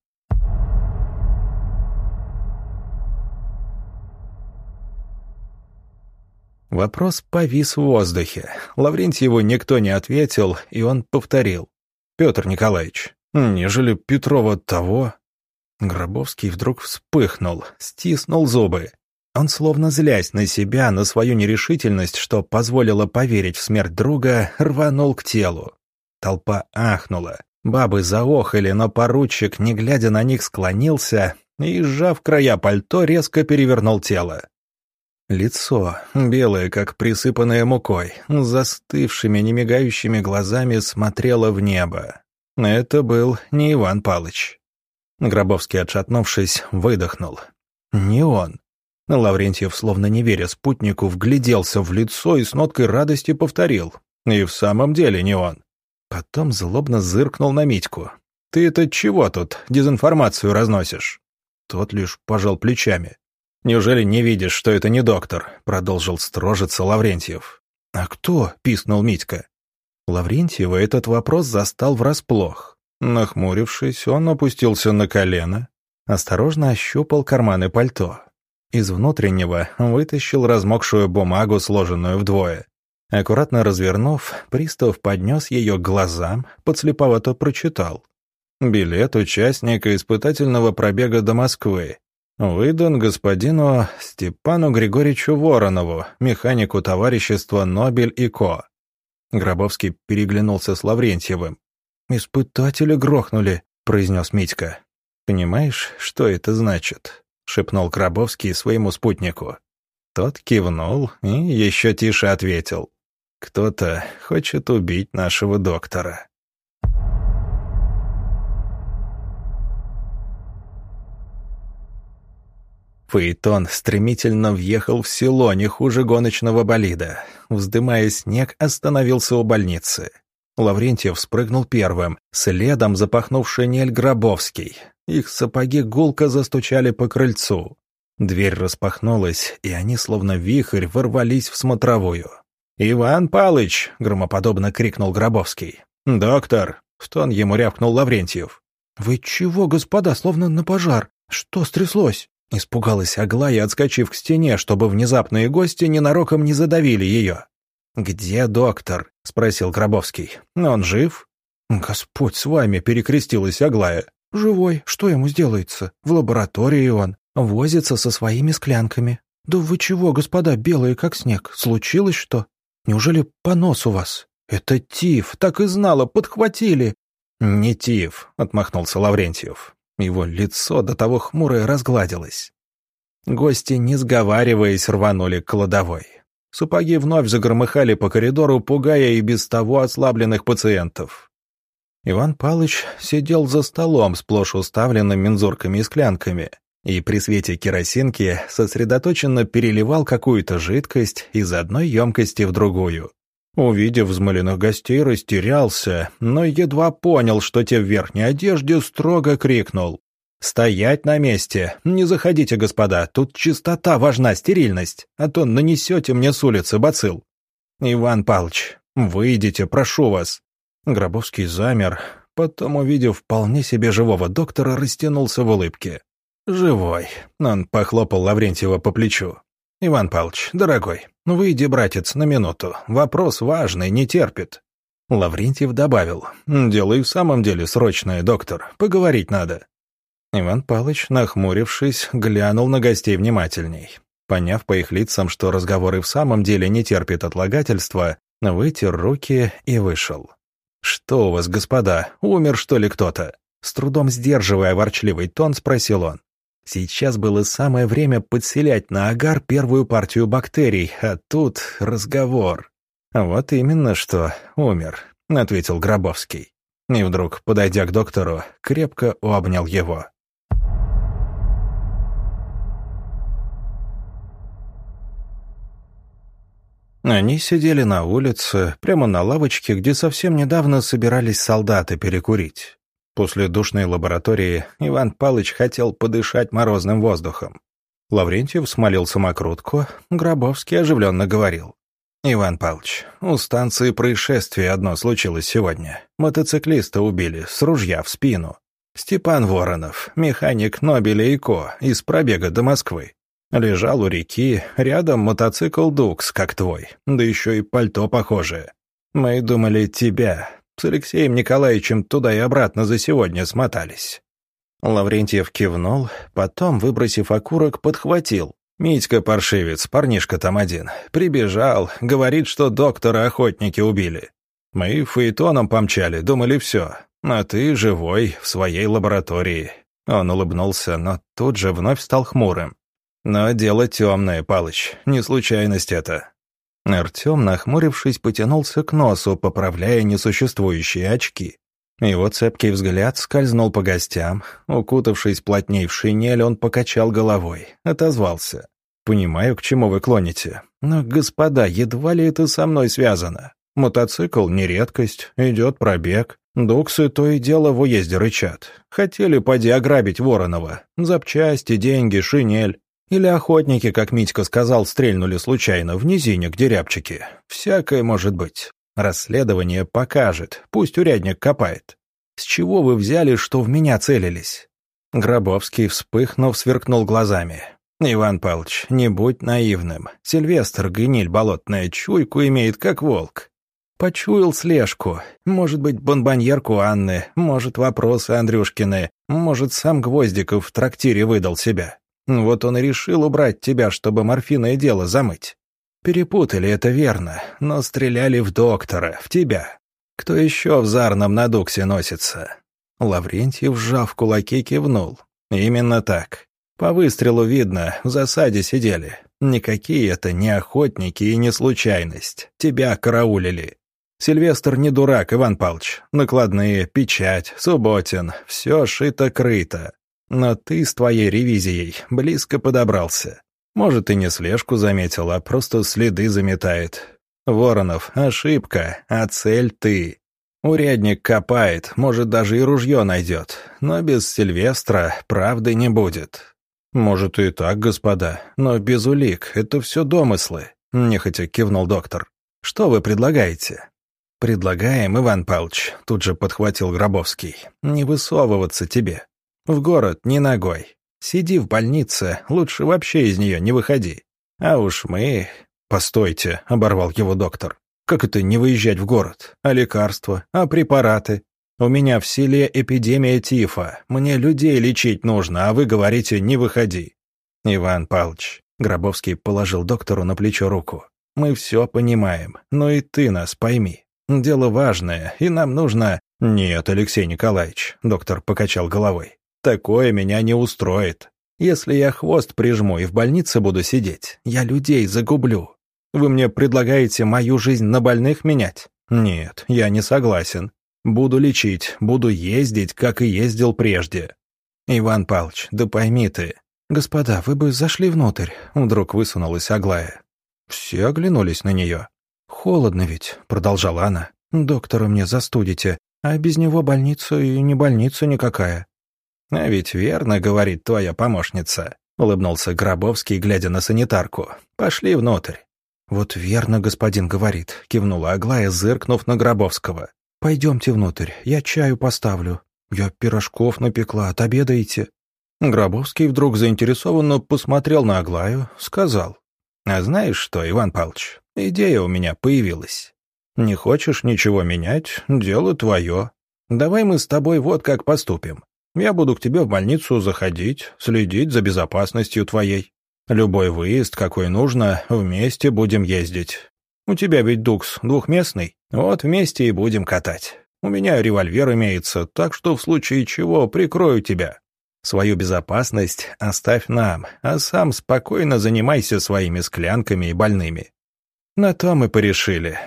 Вопрос повис в воздухе. Лаврентьеву никто не ответил, и он повторил: «Петр Николаевич, нежели Петрова того...» Гробовский вдруг вспыхнул, стиснул зубы. Он, словно злясь на себя, на свою нерешительность, что позволило поверить в смерть друга, рванул к телу. Толпа ахнула. Бабы заохали, но поручик, не глядя на них, склонился и, сжав края пальто, резко перевернул тело. Лицо, белое, как присыпанное мукой, с застывшими, немигающими глазами смотрело в небо. Это был не Иван Палыч. Гробовский, отшатнувшись, выдохнул. Не он. Лаврентьев, словно не веря спутнику, вгляделся в лицо и с ноткой радости повторил: «И в самом деле не он». Потом злобно зыркнул на Митьку. «Ты это чего тут дезинформацию разносишь?» Тот лишь пожал плечами. «Неужели не видишь, что это не доктор?» — продолжил строжиться Лаврентьев. «А кто?» — пискнул Митька. Лаврентьева этот вопрос застал врасплох. Нахмурившись, он опустился на колено, осторожно ощупал карманы пальто. Из внутреннего вытащил размокшую бумагу, сложенную вдвое. Аккуратно развернув, пристав поднес ее к глазам, подслеповато прочитал: «Билет участника испытательного пробега до Москвы. Выдан господину Степану Григорьевичу Воронову, механику товарищества «Нобель и Ко». Гробовский переглянулся с Лаврентьевым. «Испытатели грохнули», — произнес Митька. «Понимаешь, что это значит?» — шепнул Гробовский своему спутнику. Тот кивнул и еще тише ответил: «Кто-то хочет убить нашего доктора». Фаэтон стремительно въехал в село не хуже гоночного болида. Вздымая снег, остановился у больницы. Лаврентьев спрыгнул первым, следом запахнув шинель Гробовский. Их сапоги гулко застучали по крыльцу. Дверь распахнулась, и они, словно вихрь, ворвались в смотровую. «Иван Палыч!» — громоподобно крикнул Гробовский. «Доктор!» — в тон ему рявкнул Лаврентьев. «Вы чего, господа, словно на пожар? Что стряслось?» Испугалась Аглая, отскочив к стене, чтобы внезапные гости ненароком не задавили ее. «Где доктор?» — спросил Гробовский. «Он жив?» «Господь с вами!» — перекрестилась Аглая. «Живой, что ему сделается? В лаборатории он. Возится со своими склянками. Да вы чего, господа, белые как снег? Случилось что? Неужели понос у вас? Это тиф, так и знала, подхватили!» «Не тиф», — отмахнулся Лаврентьев. Его лицо до того хмурое разгладилось. Гости, не сговариваясь, рванули к кладовой. Сапоги вновь загромыхали по коридору, пугая и без того ослабленных пациентов. Иван Палыч сидел за столом, сплошь уставленным мензурками и склянками, и при свете керосинки сосредоточенно переливал какую-то жидкость из одной емкости в другую. Увидев взмыленных гостей, растерялся, но едва понял, что те в верхней одежде, строго крикнул: «Стоять на месте! Не заходите, господа, тут чистота важна, стерильность, а то нанесете мне с улицы бацилл!» «Иван Павлович, выйдите, прошу вас!» Гробовский замер, потом, увидев вполне себе живого доктора, растянулся в улыбке. «Живой!» — он похлопал Лаврентьева по плечу. «Иван Павлович, дорогой, выйди, братец, на минуту. Вопрос важный, не терпит». Лаврентьев добавил: «Дело и в самом деле срочное, доктор. Поговорить надо». Иван Павлович, нахмурившись, глянул на гостей внимательней. Поняв по их лицам, что разговор и в самом деле не терпит отлагательства, вытер руки и вышел. «Что у вас, господа, умер, что ли, кто-то?» С трудом сдерживая ворчливый тон, спросил он. Сейчас было самое время подселять на агар первую партию бактерий, а тут разговор. «Вот именно что умер», — ответил Гробовский. И вдруг, подойдя к доктору, крепко обнял его. Они сидели на улице, прямо на лавочке, где совсем недавно собирались солдаты перекурить. После душной лаборатории Иван Павлович хотел подышать морозным воздухом. Лаврентьев смолил самокрутку, Гробовский оживленно говорил. «Иван Павлович, у станции происшествие одно случилось сегодня. Мотоциклиста убили, с ружья в спину. Степан Воронов, механик Нобеля и Ко, из пробега до Москвы. Лежал у реки, рядом мотоцикл «Дукс», как твой, да еще и пальто похожее. Мы думали тебя. С Алексеем Николаевичем туда и обратно за сегодня смотались». Лаврентьев кивнул, потом, выбросив окурок, подхватил. «Митька паршивец, парнишка там один, прибежал, говорит, что доктора охотники убили. Мы фаэтоном помчали, думали все, а ты живой, в своей лаборатории». Он улыбнулся, но тут же вновь стал хмурым. «Но дело темное, Палыч, не случайность это». Артем, нахмурившись, потянулся к носу, поправляя несуществующие очки. Его цепкий взгляд скользнул по гостям. Укутавшись плотней в шинель, он покачал головой, отозвался. «Понимаю, к чему вы клоните. Но, господа, едва ли это со мной связано. Мотоцикл — не редкость, идет пробег. Дуксы то и дело в уезде рычат. Хотели поди ограбить Воронова. Запчасти, деньги, шинель. Или охотники, как Митька сказал, стрельнули случайно в низине, где рябчики. Всякое может быть. Расследование покажет, пусть урядник копает. С чего вы взяли, что в меня целились?» Гробовский, вспыхнув, сверкнул глазами. «Иван Павлович, не будь наивным. Сильвестр, гниль болотная, чуйку имеет, как волк. Почуял слежку. Может быть, бонбоньерку Анны, может, вопросы Андрюшкины, может, сам Гвоздиков в трактире выдал себя. Вот он и решил убрать тебя, чтобы морфиное дело замыть. Перепутали, это верно, но стреляли в доктора, в тебя. Кто еще в Зарном на Дуксе носится?» Лаврентьев, сжав кулаки, кивнул. «Именно так. По выстрелу видно, в засаде сидели. Никакие это не охотники и не случайность. Тебя караулили. Сильвестр не дурак, Иван Павлович. Накладные, печать, Субботин, все шито-крыто. Но ты с твоей ревизией близко подобрался. Может, и не слежку заметил, а просто следы заметает. Воронов, ошибка, а цель ты. Урядник копает, может, даже и ружье найдет, но без Сильвестра правды не будет». «Может, и так, господа, но без улик, это все домыслы», — нехотя кивнул доктор. «Что вы предлагаете?» «Предлагаем, Иван Павлович», — тут же подхватил Гробовский, — «не высовываться тебе. В город ни ногой. Сиди в больнице, лучше вообще из нее не выходи. А уж мы...» «Постойте», — оборвал его доктор. «Как это не выезжать в город? А лекарства? А препараты? У меня в селе эпидемия тифа. Мне людей лечить нужно, а вы говорите, не выходи». «Иван Павлович», — Гробовский положил доктору на плечо руку, — «мы все понимаем, но и ты нас пойми. Дело важное, и нам нужно...» «Нет, Алексей Николаевич», — доктор покачал головой, — «такое меня не устроит. Если я хвост прижму и в больнице буду сидеть, я людей загублю. Вы мне предлагаете мою жизнь на больных менять? Нет, я не согласен. Буду лечить, буду ездить, как и ездил прежде». «Иван Павлович, да пойми ты...» «Господа, вы бы зашли внутрь», — вдруг высунулась Аглая. Все оглянулись на нее. «Холодно ведь», — продолжала она. «Доктора мне застудите, а без него больница и не больница никакая». «А ведь верно, — говорит твоя помощница», — улыбнулся Гробовский, глядя на санитарку. «Пошли внутрь». «Вот верно, господин говорит», — кивнула Аглая, зыркнув на Гробовского. «Пойдемте внутрь, я чаю поставлю. Я пирожков напекла, отобедаете». Гробовский вдруг заинтересованно посмотрел на Аглаю, сказал: «А знаешь что, Иван Павлович, идея у меня появилась. Не хочешь ничего менять, дело твое. Давай мы с тобой вот как поступим. Я буду к тебе в больницу заходить, следить за безопасностью твоей. Любой выезд, какой нужно, вместе будем ездить. У тебя ведь Дукс двухместный, вот вместе и будем катать. У меня револьвер имеется, так что в случае чего прикрою тебя. Свою безопасность оставь нам, а сам спокойно занимайся своими склянками и больными». На то мы порешили.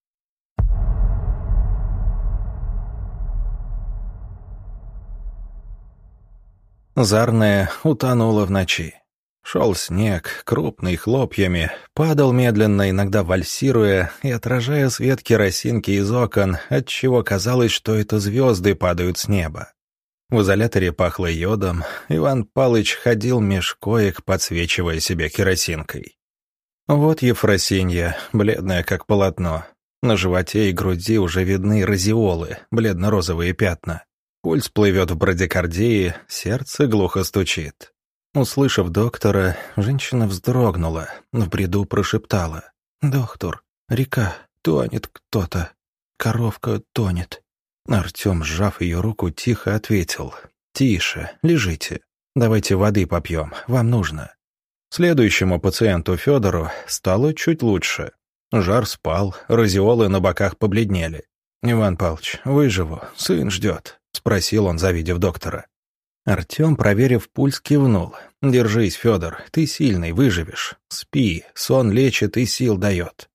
Зарная утонула в ночи. Шел снег, крупный, хлопьями, падал медленно, иногда вальсируя и отражая свет керосинки из окон, отчего казалось, что это звезды падают с неба. В изоляторе пахло йодом, Иван Палыч ходил меж коек, подсвечивая себя керосинкой. Вот Ефросинья, бледная как полотно. На животе и груди уже видны радиолы, бледно-розовые пятна. Пульс плывет в брадикардии, сердце глухо стучит. Услышав доктора, женщина вздрогнула, в бреду прошептала: «Доктор, река, тонет кто-то, коровка тонет». Артем, сжав ее руку, тихо ответил: «Тише, лежите. Давайте воды попьем, вам нужно». Следующему пациенту Федору стало чуть лучше. Жар спал, радиолы на боках побледнели. «Иван Павлович, выживу, сын ждет», — спросил он, завидев доктора. Артем, проверив пульс, кивнул. «Держись, Федор, ты сильный, выживешь. Спи, сон лечит и сил дает».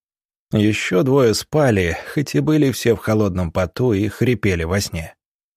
Еще двое спали, хоть и были все в холодном поту и хрипели во сне.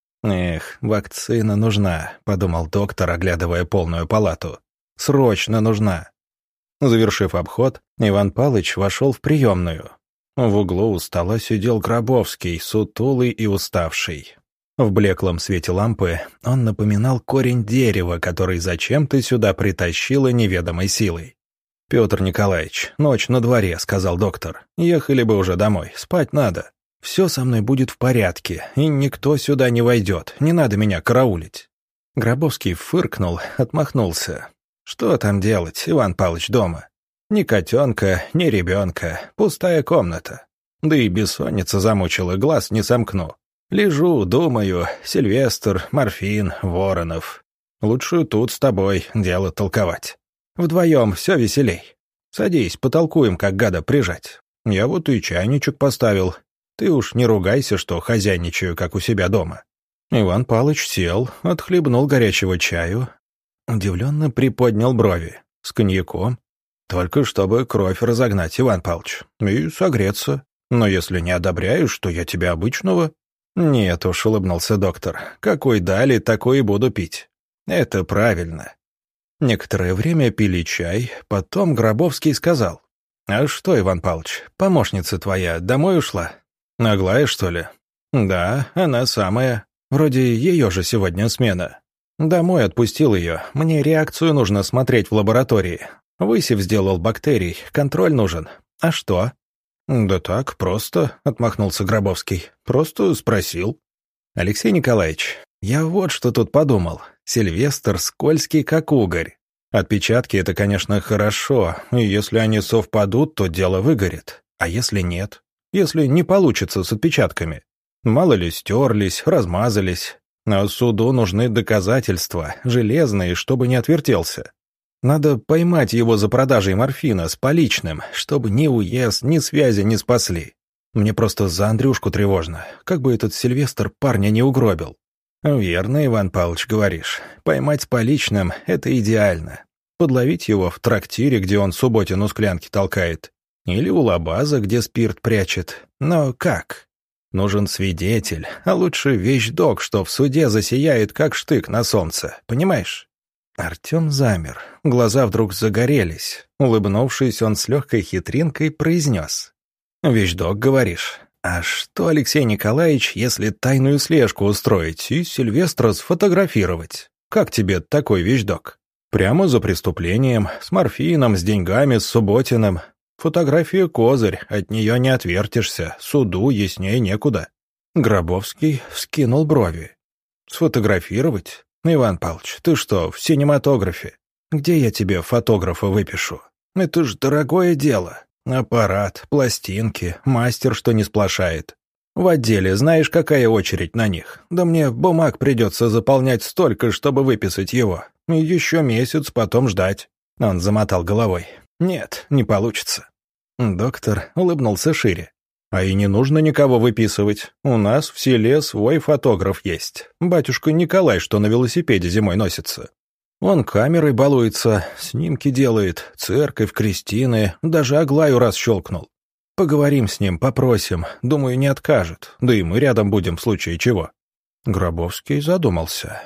«Эх, вакцина нужна», — подумал доктор, оглядывая полную палату. «Срочно нужна». Завершив обход, Иван Палыч вошел в приемную. В углу у стола сидел Гробовский, сутулый и уставший. В блеклом свете лампы он напоминал корень дерева, который зачем-то сюда притащило неведомой силой. «Петр Николаевич, ночь на дворе», — сказал доктор. «Ехали бы уже домой, спать надо. Все со мной будет в порядке, и никто сюда не войдет, не надо меня караулить». Гробовский фыркнул, отмахнулся. «Что там делать, Иван Павлович, дома? Ни котенка, ни ребенка, пустая комната. Да и бессонница замучила, глаз не сомкну. Лежу, думаю, Сильвестр, Морфин, Воронов. Лучше тут с тобой дело толковать. Вдвоем все веселей. Садись, потолкуем, как гада прижать. Я вот и чайничек поставил. Ты уж не ругайся, что хозяйничаю, как у себя дома». Иван Павлович сел, отхлебнул горячего чаю, удивленно приподнял брови. «С коньяком? Только чтобы кровь разогнать, Иван Павлович, и согреться. Но если не одобряешь, то я тебя обычного...» «Нет уж», — улыбнулся доктор, — «какой дали, такой и буду пить». «Это правильно». Некоторое время пили чай, потом Гробовский сказал: «А что, Иван Павлович, помощница твоя домой ушла? Аглая, что ли?» «Да, она самая. Вроде ее же сегодня смена. Домой отпустил ее, мне реакцию нужно смотреть в лаборатории. Высев сделал бактерий, контроль нужен. А что?» «Да так, просто», — отмахнулся Гробовский. «Просто спросил». «Алексей Николаевич, я вот что тут подумал. Сильвестр скользкий, как угорь. Отпечатки — это, конечно, хорошо, и если они совпадут, то дело выгорит. А если нет? Если не получится с отпечатками? Мало ли стерлись, размазались. А суду нужны доказательства, железные, чтобы не отвертелся. Надо поймать его за продажей морфина с поличным, чтобы ни уезд, ни связи не спасли. Мне просто за Андрюшку тревожно, как бы этот Сильвестр парня не угробил». «Верно, Иван Павлович, говоришь. Поймать с поличным — это идеально. Подловить его в трактире, где он Субботину склянки толкает. Или у лабаза, где спирт прячет. Но как? Нужен свидетель, а лучше вещдок, что в суде засияет, как штык на солнце. Понимаешь?» Артем замер. Глаза вдруг загорелись. Улыбнувшись, он с легкой хитринкой произнес: «Вещдок, говоришь? А что, Алексей Николаевич, если тайную слежку устроить и Сильвестра сфотографировать? Как тебе такой вещдок? Прямо за преступлением, с морфином, с деньгами, с Субботиным. Фотография козырь, от нее не отвертишься, суду яснее некуда». Гробовский вскинул брови. «Сфотографировать? Иван Павлович, ты что, в синематографе? Где я тебе фотографа выпишу? Это ж дорогое дело. Аппарат, пластинки, мастер, что не сплошает. В отделе знаешь, какая очередь на них? Да мне бумаг придется заполнять столько, чтобы выписать его. И еще месяц потом ждать». Он замотал головой. «Нет, не получится». Доктор улыбнулся шире. «А и не нужно никого выписывать. У нас в селе свой фотограф есть. Батюшка Николай, что на велосипеде зимой носится. Он камерой балуется, снимки делает, церковь, крестины, даже Аглаю раз щелкнул. Поговорим с ним, попросим, думаю, не откажет, да и мы рядом будем в случае чего». Гробовский задумался.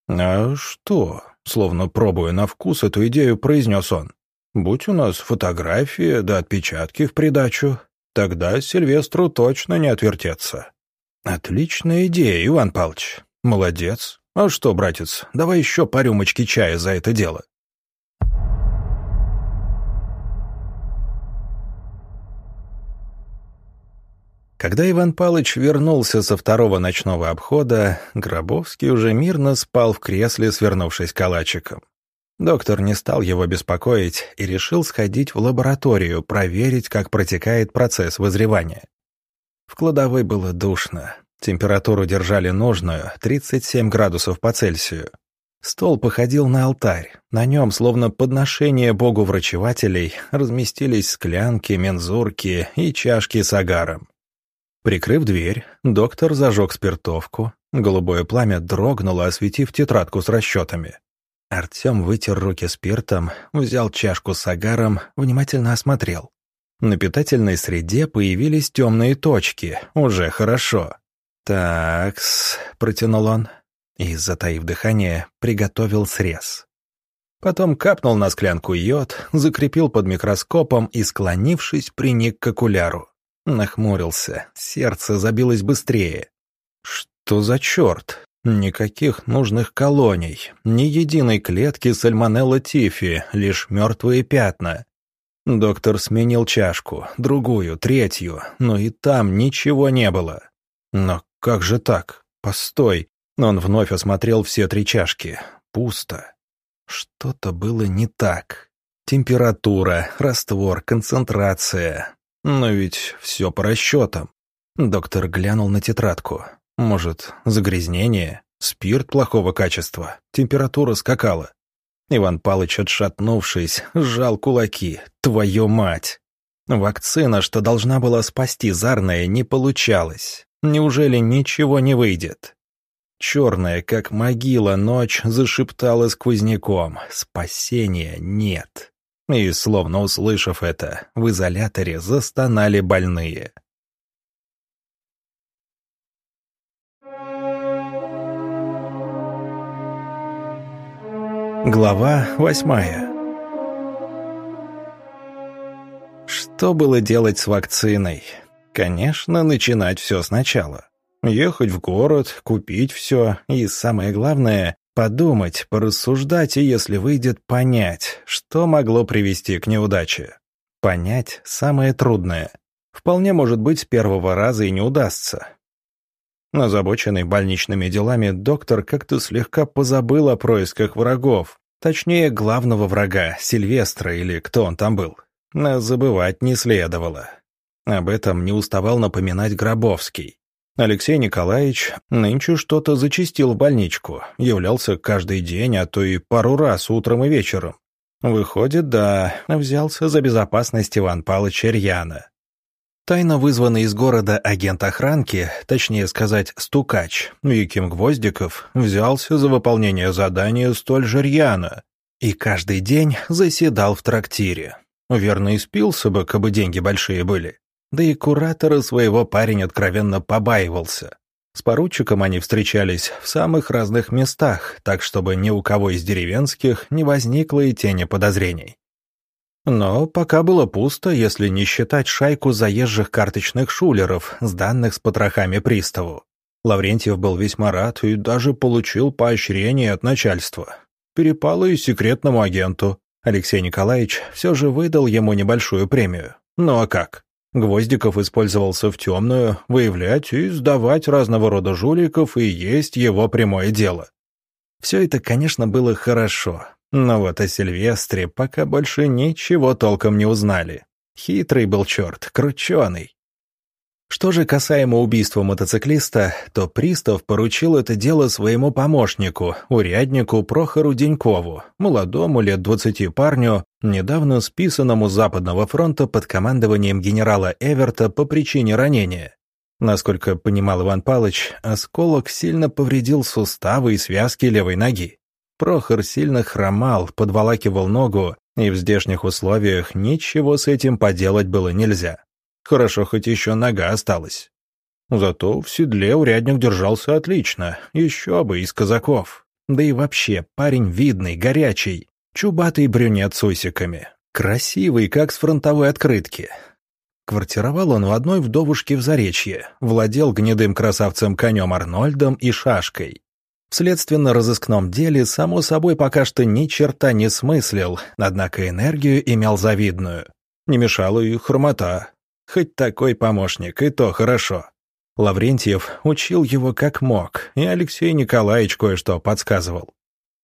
«А что?» — словно пробуя на вкус эту идею, произнес он. «Будь у нас фотографии да отпечатки в придачу, тогда Сильвестру точно не отвертеться». «Отличная идея, Иван Павлович. Молодец. «А что, братец, давай еще по рюмочке чая за это дело». Когда Иван Палыч вернулся со второго ночного обхода, Гробовский уже мирно спал в кресле, свернувшись калачиком. Доктор не стал его беспокоить и решил сходить в лабораторию, проверить, как протекает процесс вызревания. В кладовой было душно. Температуру держали нужную, тридцать семь градусов по Цельсию. Стол походил на алтарь. На нем, словно подношение богу врачевателей, разместились склянки, мензурки и чашки с агаром. Прикрыв дверь, доктор зажег спиртовку. Голубое пламя дрогнуло, осветив тетрадку с расчетами. Артем вытер руки спиртом, взял чашку с агаром, внимательно осмотрел. На питательной среде появились темные точки. Уже хорошо. «Так-с», — протянул он, и, затаив дыхание, приготовил срез. Потом капнул на склянку йод, закрепил под микроскопом и, склонившись, приник к окуляру. Нахмурился, сердце забилось быстрее. Что за черт? Никаких нужных колоний, ни единой клетки сальмонелла тифи, лишь мертвые пятна. Доктор сменил чашку, другую, третью, но и там ничего не было. Но как же так? Постой. Он вновь осмотрел все три чашки. Пусто. Что-то было не так. Температура, раствор, концентрация. Но ведь все по расчетам. Доктор глянул на тетрадку. Может, загрязнение? Спирт плохого качества? Температура скакала. Иван Палыч, отшатнувшись, сжал кулаки. Твою мать! Вакцина, что должна была спасти Зарное, не получалась. Неужели ничего не выйдет? Черная, как могила, ночь зашептала сквозняком. Спасения нет. И, словно услышав это, в изоляторе застонали больные. Глава восьмая. Что было делать с вакциной? Конечно, начинать все сначала. Ехать в город, купить все и, самое главное, подумать, порассуждать и, если выйдет, понять, что могло привести к неудаче. Понять самое трудное. Вполне может быть, с первого раза и не удастся. Озабоченный больничными делами, доктор как-то слегка позабыл о происках врагов. Точнее, главного врага, Сильвестра или кто он там был. Но забывать не следовало. Об этом не уставал напоминать Гробовский. Алексей Николаевич нынче что-то зачастил в больничку, являлся каждый день, а то и пару раз утром и вечером. Выходит, да, взялся за безопасность Иван Палыча рьяно. Тайно вызванный из города агент охранки, точнее сказать, стукач, Виким Гвоздиков, взялся за выполнение задания столь же рьяно и каждый день заседал в трактире. Верно, и спился бы, кабы деньги большие были. Да и куратора своего парень откровенно побаивался. С поручиком они встречались в самых разных местах, так чтобы ни у кого из деревенских не возникло и тени подозрений. Но пока было пусто, если не считать шайку заезжих карточных шулеров, сданных с потрохами приставу. Лаврентьев был весьма рад и даже получил поощрение от начальства. Перепало и секретному агенту. Алексей Николаевич все же выдал ему небольшую премию. Ну а как? Гвоздиков использовался в темную, выявлять и сдавать разного рода жуликов, и есть его прямое дело. Все это, конечно, было хорошо, но вот о Сильвестре пока больше ничего толком не узнали. Хитрый был черт, крученый. Что же касаемо убийства мотоциклиста, то пристав поручил это дело своему помощнику, уряднику Прохору Денькову, молодому лет двадцати парню, недавно списанному с Западного фронта под командованием генерала Эверта по причине ранения. Насколько понимал Иван Палыч, осколок сильно повредил суставы и связки левой ноги. Прохор сильно хромал, подволакивал ногу, и в здешних условиях ничего с этим поделать было нельзя. Хорошо, хоть еще нога осталась. Зато в седле урядник держался отлично, еще бы, из казаков. Да и вообще, парень видный, горячий, чубатый брюнет с усиками, красивый, как с фронтовой открытки. Квартировал он у одной вдовушки в Заречье, владел гнедым красавцем конем Арнольдом и шашкой. В следственно-розыскном деле, само собой, пока что ни черта не смыслил, однако энергию имел завидную. Не мешала и хромота. Хоть такой помощник, и то хорошо. Лаврентьев учил его как мог, и Алексей Николаевич кое-что подсказывал.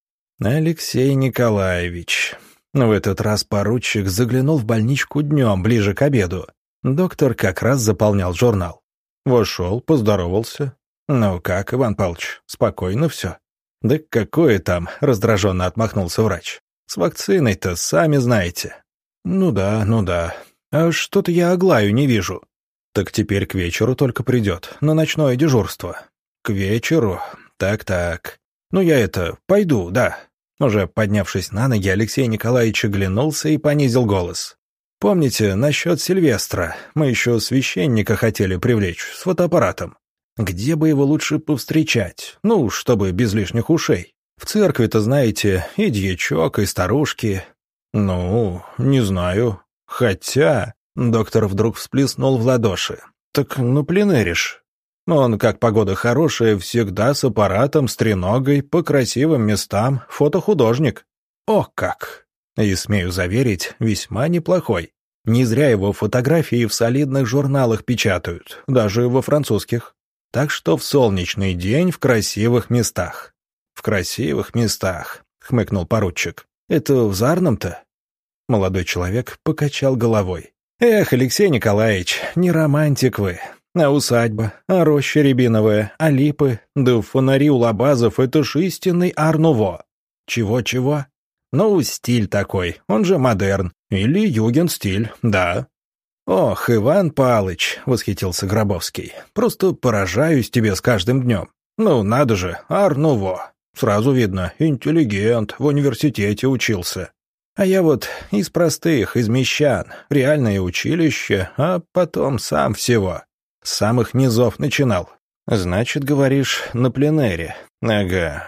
Алексей Николаевич. В этот раз поручик заглянул в больничку днем, ближе к обеду. Доктор как раз заполнял журнал. Вошел, поздоровался. «Ну как, Иван Павлович, спокойно все?» «Да какое там?» — раздраженно отмахнулся врач. «С вакциной-то, сами знаете». «Ну да, ну да. А что-то я Аглаю не вижу». «Так теперь к вечеру только придет, на ночное дежурство». «К вечеру? Так-так. Ну я это, пойду, да». Уже поднявшись на ноги, Алексей Николаевич оглянулся и понизил голос. «Помните, насчет Сильвестра? Мы еще священника хотели привлечь, с фотоаппаратом. Где бы его лучше повстречать? Ну, чтобы без лишних ушей. В церкви-то, знаете, и дьячок, и старушки». «Ну, не знаю. Хотя...» Доктор вдруг всплеснул в ладоши. «Так на пленэре ж. Он, как погода хорошая, всегда с аппаратом, с треногой, по красивым местам, фотохудожник. О как! И, смею заверить, весьма неплохой. Не зря его фотографии в солидных журналах печатают, даже во французских. Так что в солнечный день в красивых местах». «В красивых местах», — хмыкнул поручик. «Это в Зарном-то?» Молодой человек покачал головой. «Эх, Алексей Николаевич, не романтик вы. А усадьба, а роща рябиновая, а липы, да фонари у лабазов — это ж истинный ар-нуво». «Чего-чего?» «Ну, стиль такой, он же модерн. Или югенстиль, да». «Ох, Иван Палыч», — восхитился Гробовский, — «просто поражаюсь тебе с каждым днем. Ну, надо же, ар-нуво. Сразу видно, интеллигент, в университете учился. А я вот из простых, из мещан, реальное училище, а потом сам всего. С самых низов начинал. Значит, говоришь, на пленэре. Ага».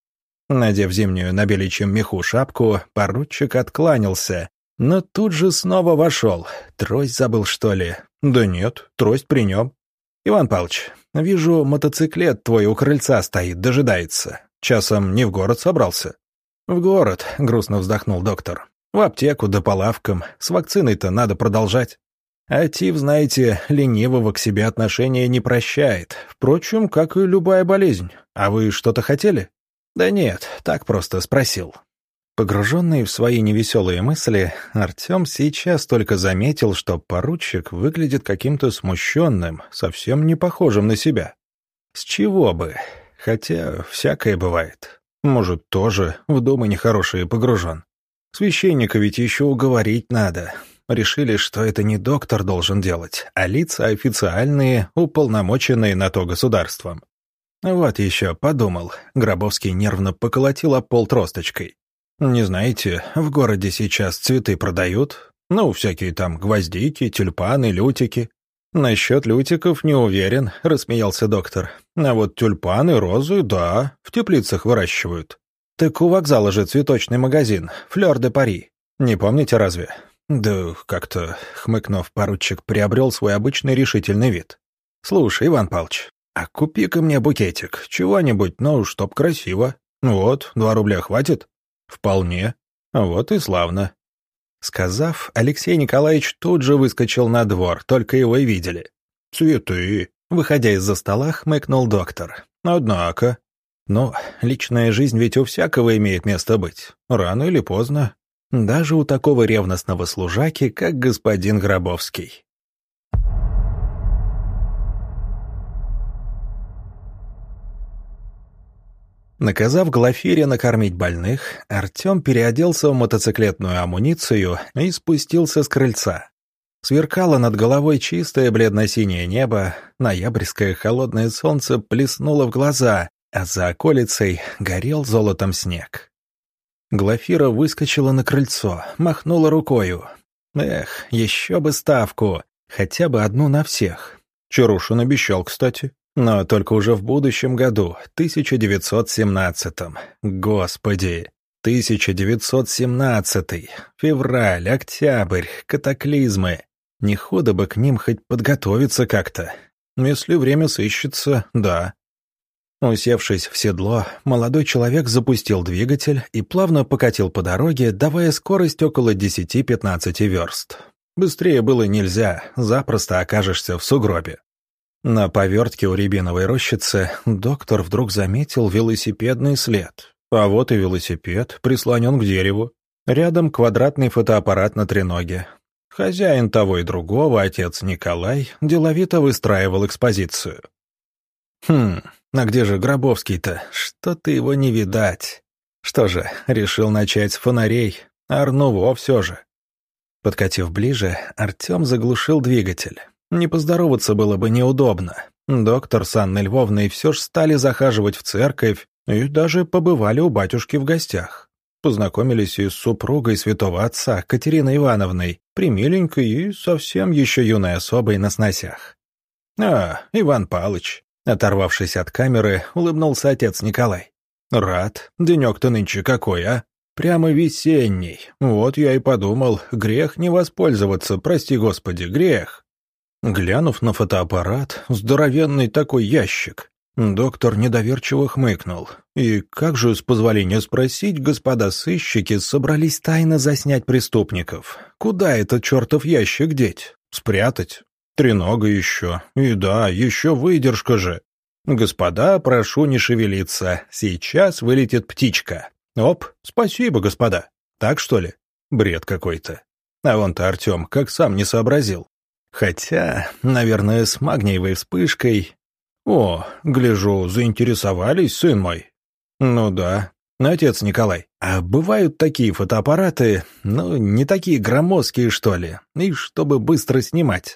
Надев зимнюю на беличьем меху шапку, поручик откланялся, но тут же снова вошел. Трость забыл, что ли? Да нет, трость при нем. «Иван Павлович, вижу, мотоциклет твой у крыльца стоит, дожидается. Часом не в город собрался?» «В город», — грустно вздохнул доктор. «В аптеку да по лавкам. С вакциной-то надо продолжать. А тиф, знаете, ленивого к себе отношения не прощает. Впрочем, как и любая болезнь. А вы что-то хотели?» «Да нет, так просто спросил». Погруженный в свои невеселые мысли, Артем сейчас только заметил, что поручик выглядит каким-то смущенным, совсем не похожим на себя. С чего бы? Хотя всякое бывает. Может, тоже в думы нехорошие погружен. Священника ведь еще уговорить надо. Решили, что это не доктор должен делать, а лица официальные, уполномоченные на то государством. Вот еще, подумал. Гробовский нервно поколотил об пол тросточкой. «Не знаете, в городе сейчас цветы продают? Ну, всякие там гвоздики, тюльпаны, лютики». «Насчет лютиков не уверен», — рассмеялся доктор. «А вот тюльпаны, розы, да, в теплицах выращивают». «Так у вокзала же цветочный магазин, Флёр де Пари. Не помните разве?» «Да как-то», — хмыкнув, поручик приобрел свой обычный решительный вид. «Слушай, Иван Павлович, а купи-ка мне букетик, чего-нибудь, ну, чтоб красиво. Вот, два рубля хватит?» «Вполне. Вот и славно». Сказав, Алексей Николаевич тут же выскочил на двор, только его и видели. «Цветы», — выходя из-за стола, хмыкнул доктор. «Однако...» «Ну, личная жизнь ведь у всякого имеет место быть. Рано или поздно. Даже у такого ревностного служаки, как господин Гробовский». Наказав Глафире накормить больных, Артем переоделся в мотоциклетную амуницию и спустился с крыльца. Сверкало над головой чистое бледно-синее небо, ноябрьское холодное солнце плеснуло в глаза, а за околицей горел золотом снег. Глафира выскочила на крыльцо, махнула рукою. Эх, еще бы ставку, хотя бы одну на всех. Чарушин обещал, кстати. Но только уже в будущем году, тысяча девятьсот семнадцатом. Господи, тысяча девятьсот семнадцатый. Февраль, октябрь, катаклизмы. Не худо бы к ним хоть подготовиться как-то. Если время сыщется, да. Усевшись в седло, молодой человек запустил двигатель и плавно покатил по дороге, давая скорость около десяти-пятнадцати верст. Быстрее было нельзя, запросто окажешься в сугробе. На повертке у рябиновой рощицы доктор вдруг заметил велосипедный след. А вот и велосипед, прислонен к дереву. Рядом квадратный фотоаппарат на треноге. Хозяин того и другого, отец Николай, деловито выстраивал экспозицию. Хм, а где же Гробовский-то? Что-то его не видать. Что же, решил начать с фонарей. Арнуво все же. Подкатив ближе, Артем заглушил двигатель. Не поздороваться было бы неудобно. Доктор с Анной Львовной все ж стали захаживать в церковь и даже побывали у батюшки в гостях. Познакомились и с супругой святого отца, Катериной Ивановной, примиленькой и совсем еще юной особой на сносях. «А, Иван Палыч», оторвавшись от камеры, улыбнулся отец Николай. «Рад. Денек-то нынче какой, а? Прямо весенний. Вот я и подумал, грех не воспользоваться, прости господи, грех». Глянув на фотоаппарат, здоровенный такой ящик, доктор недоверчиво хмыкнул. И как же, с позволения спросить, господа сыщики собрались тайно заснять преступников? Куда этот чертов ящик деть? Спрятать? Тренога еще. И да, еще выдержка же. Господа, прошу не шевелиться. Сейчас вылетит птичка. Оп, спасибо, господа. Так что ли? Бред какой-то. А вон-то Артем как сам не сообразил. Хотя, наверное, с магниевой вспышкой... О, гляжу, заинтересовались, сын мой. Ну да, отец Николай, а бывают такие фотоаппараты, ну, не такие громоздкие, что ли, и чтобы быстро снимать.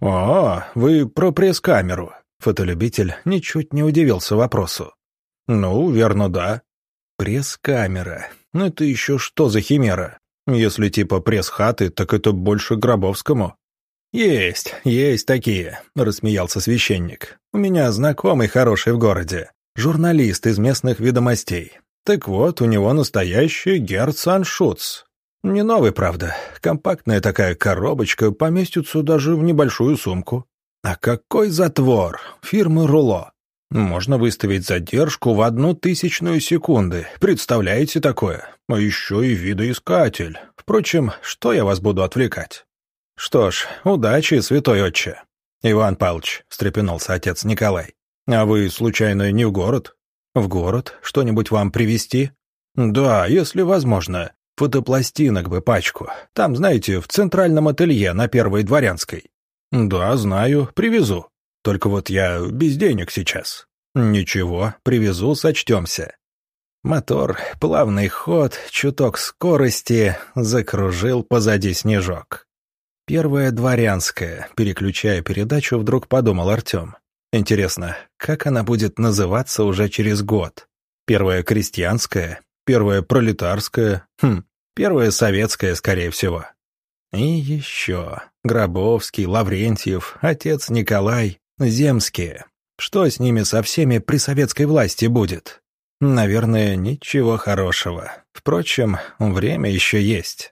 О, вы про пресс-камеру. Фотолюбитель ничуть не удивился вопросу. Ну, верно, да. Пресс-камера. Ну это еще что за химера? Если типа пресс-хаты, так это больше Гробовскому. «Есть, есть такие», — рассмеялся священник. «У меня знакомый хороший в городе, журналист из местных ведомостей. Так вот, у него настоящий Герцен-Шутц. Не новый, правда, компактная такая коробочка, поместится даже в небольшую сумку. А какой затвор! Фирмы Руло. Можно выставить задержку в одну тысячную секунды, представляете такое? А еще и видоискатель. Впрочем, что я вас буду отвлекать?» «Что ж, удачи, святой отче». «Иван Павлович», — встрепенулся отец Николай. «А вы, случайно, не в город?» «В город? Что-нибудь вам привезти?» «Да, если возможно. Фотопластинок бы пачку. Там, знаете, в центральном ателье на Первой Дворянской». «Да, знаю, привезу. Только вот я без денег сейчас». «Ничего, привезу, сочтемся». Мотор, плавный ход, чуток скорости, закружил позади снежок. Первая Дворянская, переключая передачу, вдруг подумал Артем. Интересно, как она будет называться уже через год? Первая Крестьянская? Первая Пролетарская? Хм, Первая Советская, скорее всего. И еще Гробовский, Лаврентьев, отец Николай, Земские. Что с ними со всеми при советской власти будет? Наверное, ничего хорошего. Впрочем, время еще есть.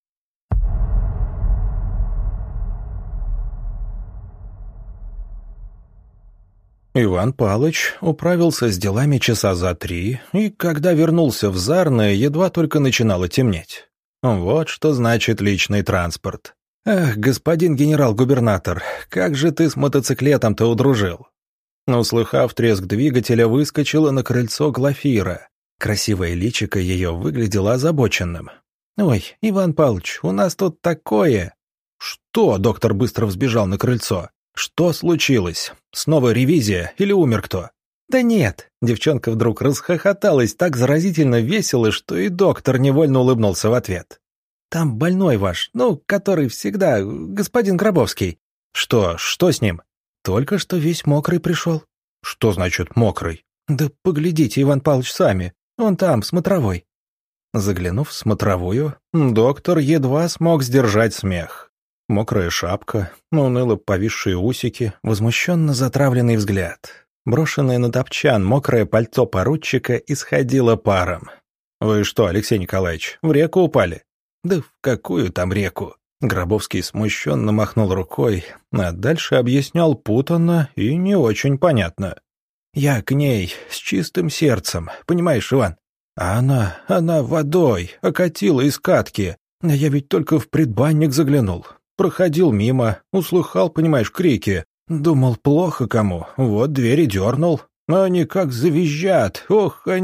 Иван Палыч управился с делами часа за три, и когда вернулся в Зарное, едва только начинало темнеть. Вот что значит личный транспорт. Ах, господин генерал-губернатор, как же ты с мотоциклетом-то удружил? Услыхав треск двигателя, выскочила на крыльцо Глафира. Красивое личико ее выглядело озабоченным. «Ой, Иван Павлович, у нас тут такое...» «Что?» — доктор быстро взбежал на крыльцо. «Что случилось? Снова ревизия или умер кто?» «Да нет», — девчонка вдруг расхохоталась так заразительно весело, что и доктор невольно улыбнулся в ответ. «Там больной ваш, ну, который всегда, господин Гробовский». «Что? Что с ним?» «Только что весь мокрый пришел». «Что значит мокрый?» «Да поглядите, Иван Павлович, сами. Он там, в смотровой». Заглянув в смотровую, доктор едва смог сдержать смех. Мокрая шапка, уныло повисшие усики, возмущенно затравленный взгляд. Брошенное на топчан мокрое пальто поручика исходило паром. «Вы что, Алексей Николаевич, в реку упали?» «Да в какую там реку?» Гробовский смущенно махнул рукой, а дальше объяснял путанно и не очень понятно. Я к ней с чистым сердцем, понимаешь, Иван? А она, она водой окатила из катки. А я ведь только в предбанник заглянул. Проходил мимо, услыхал, понимаешь, крики. Думал, плохо кому, вот двери дернул. А они как завизжат, ох, они...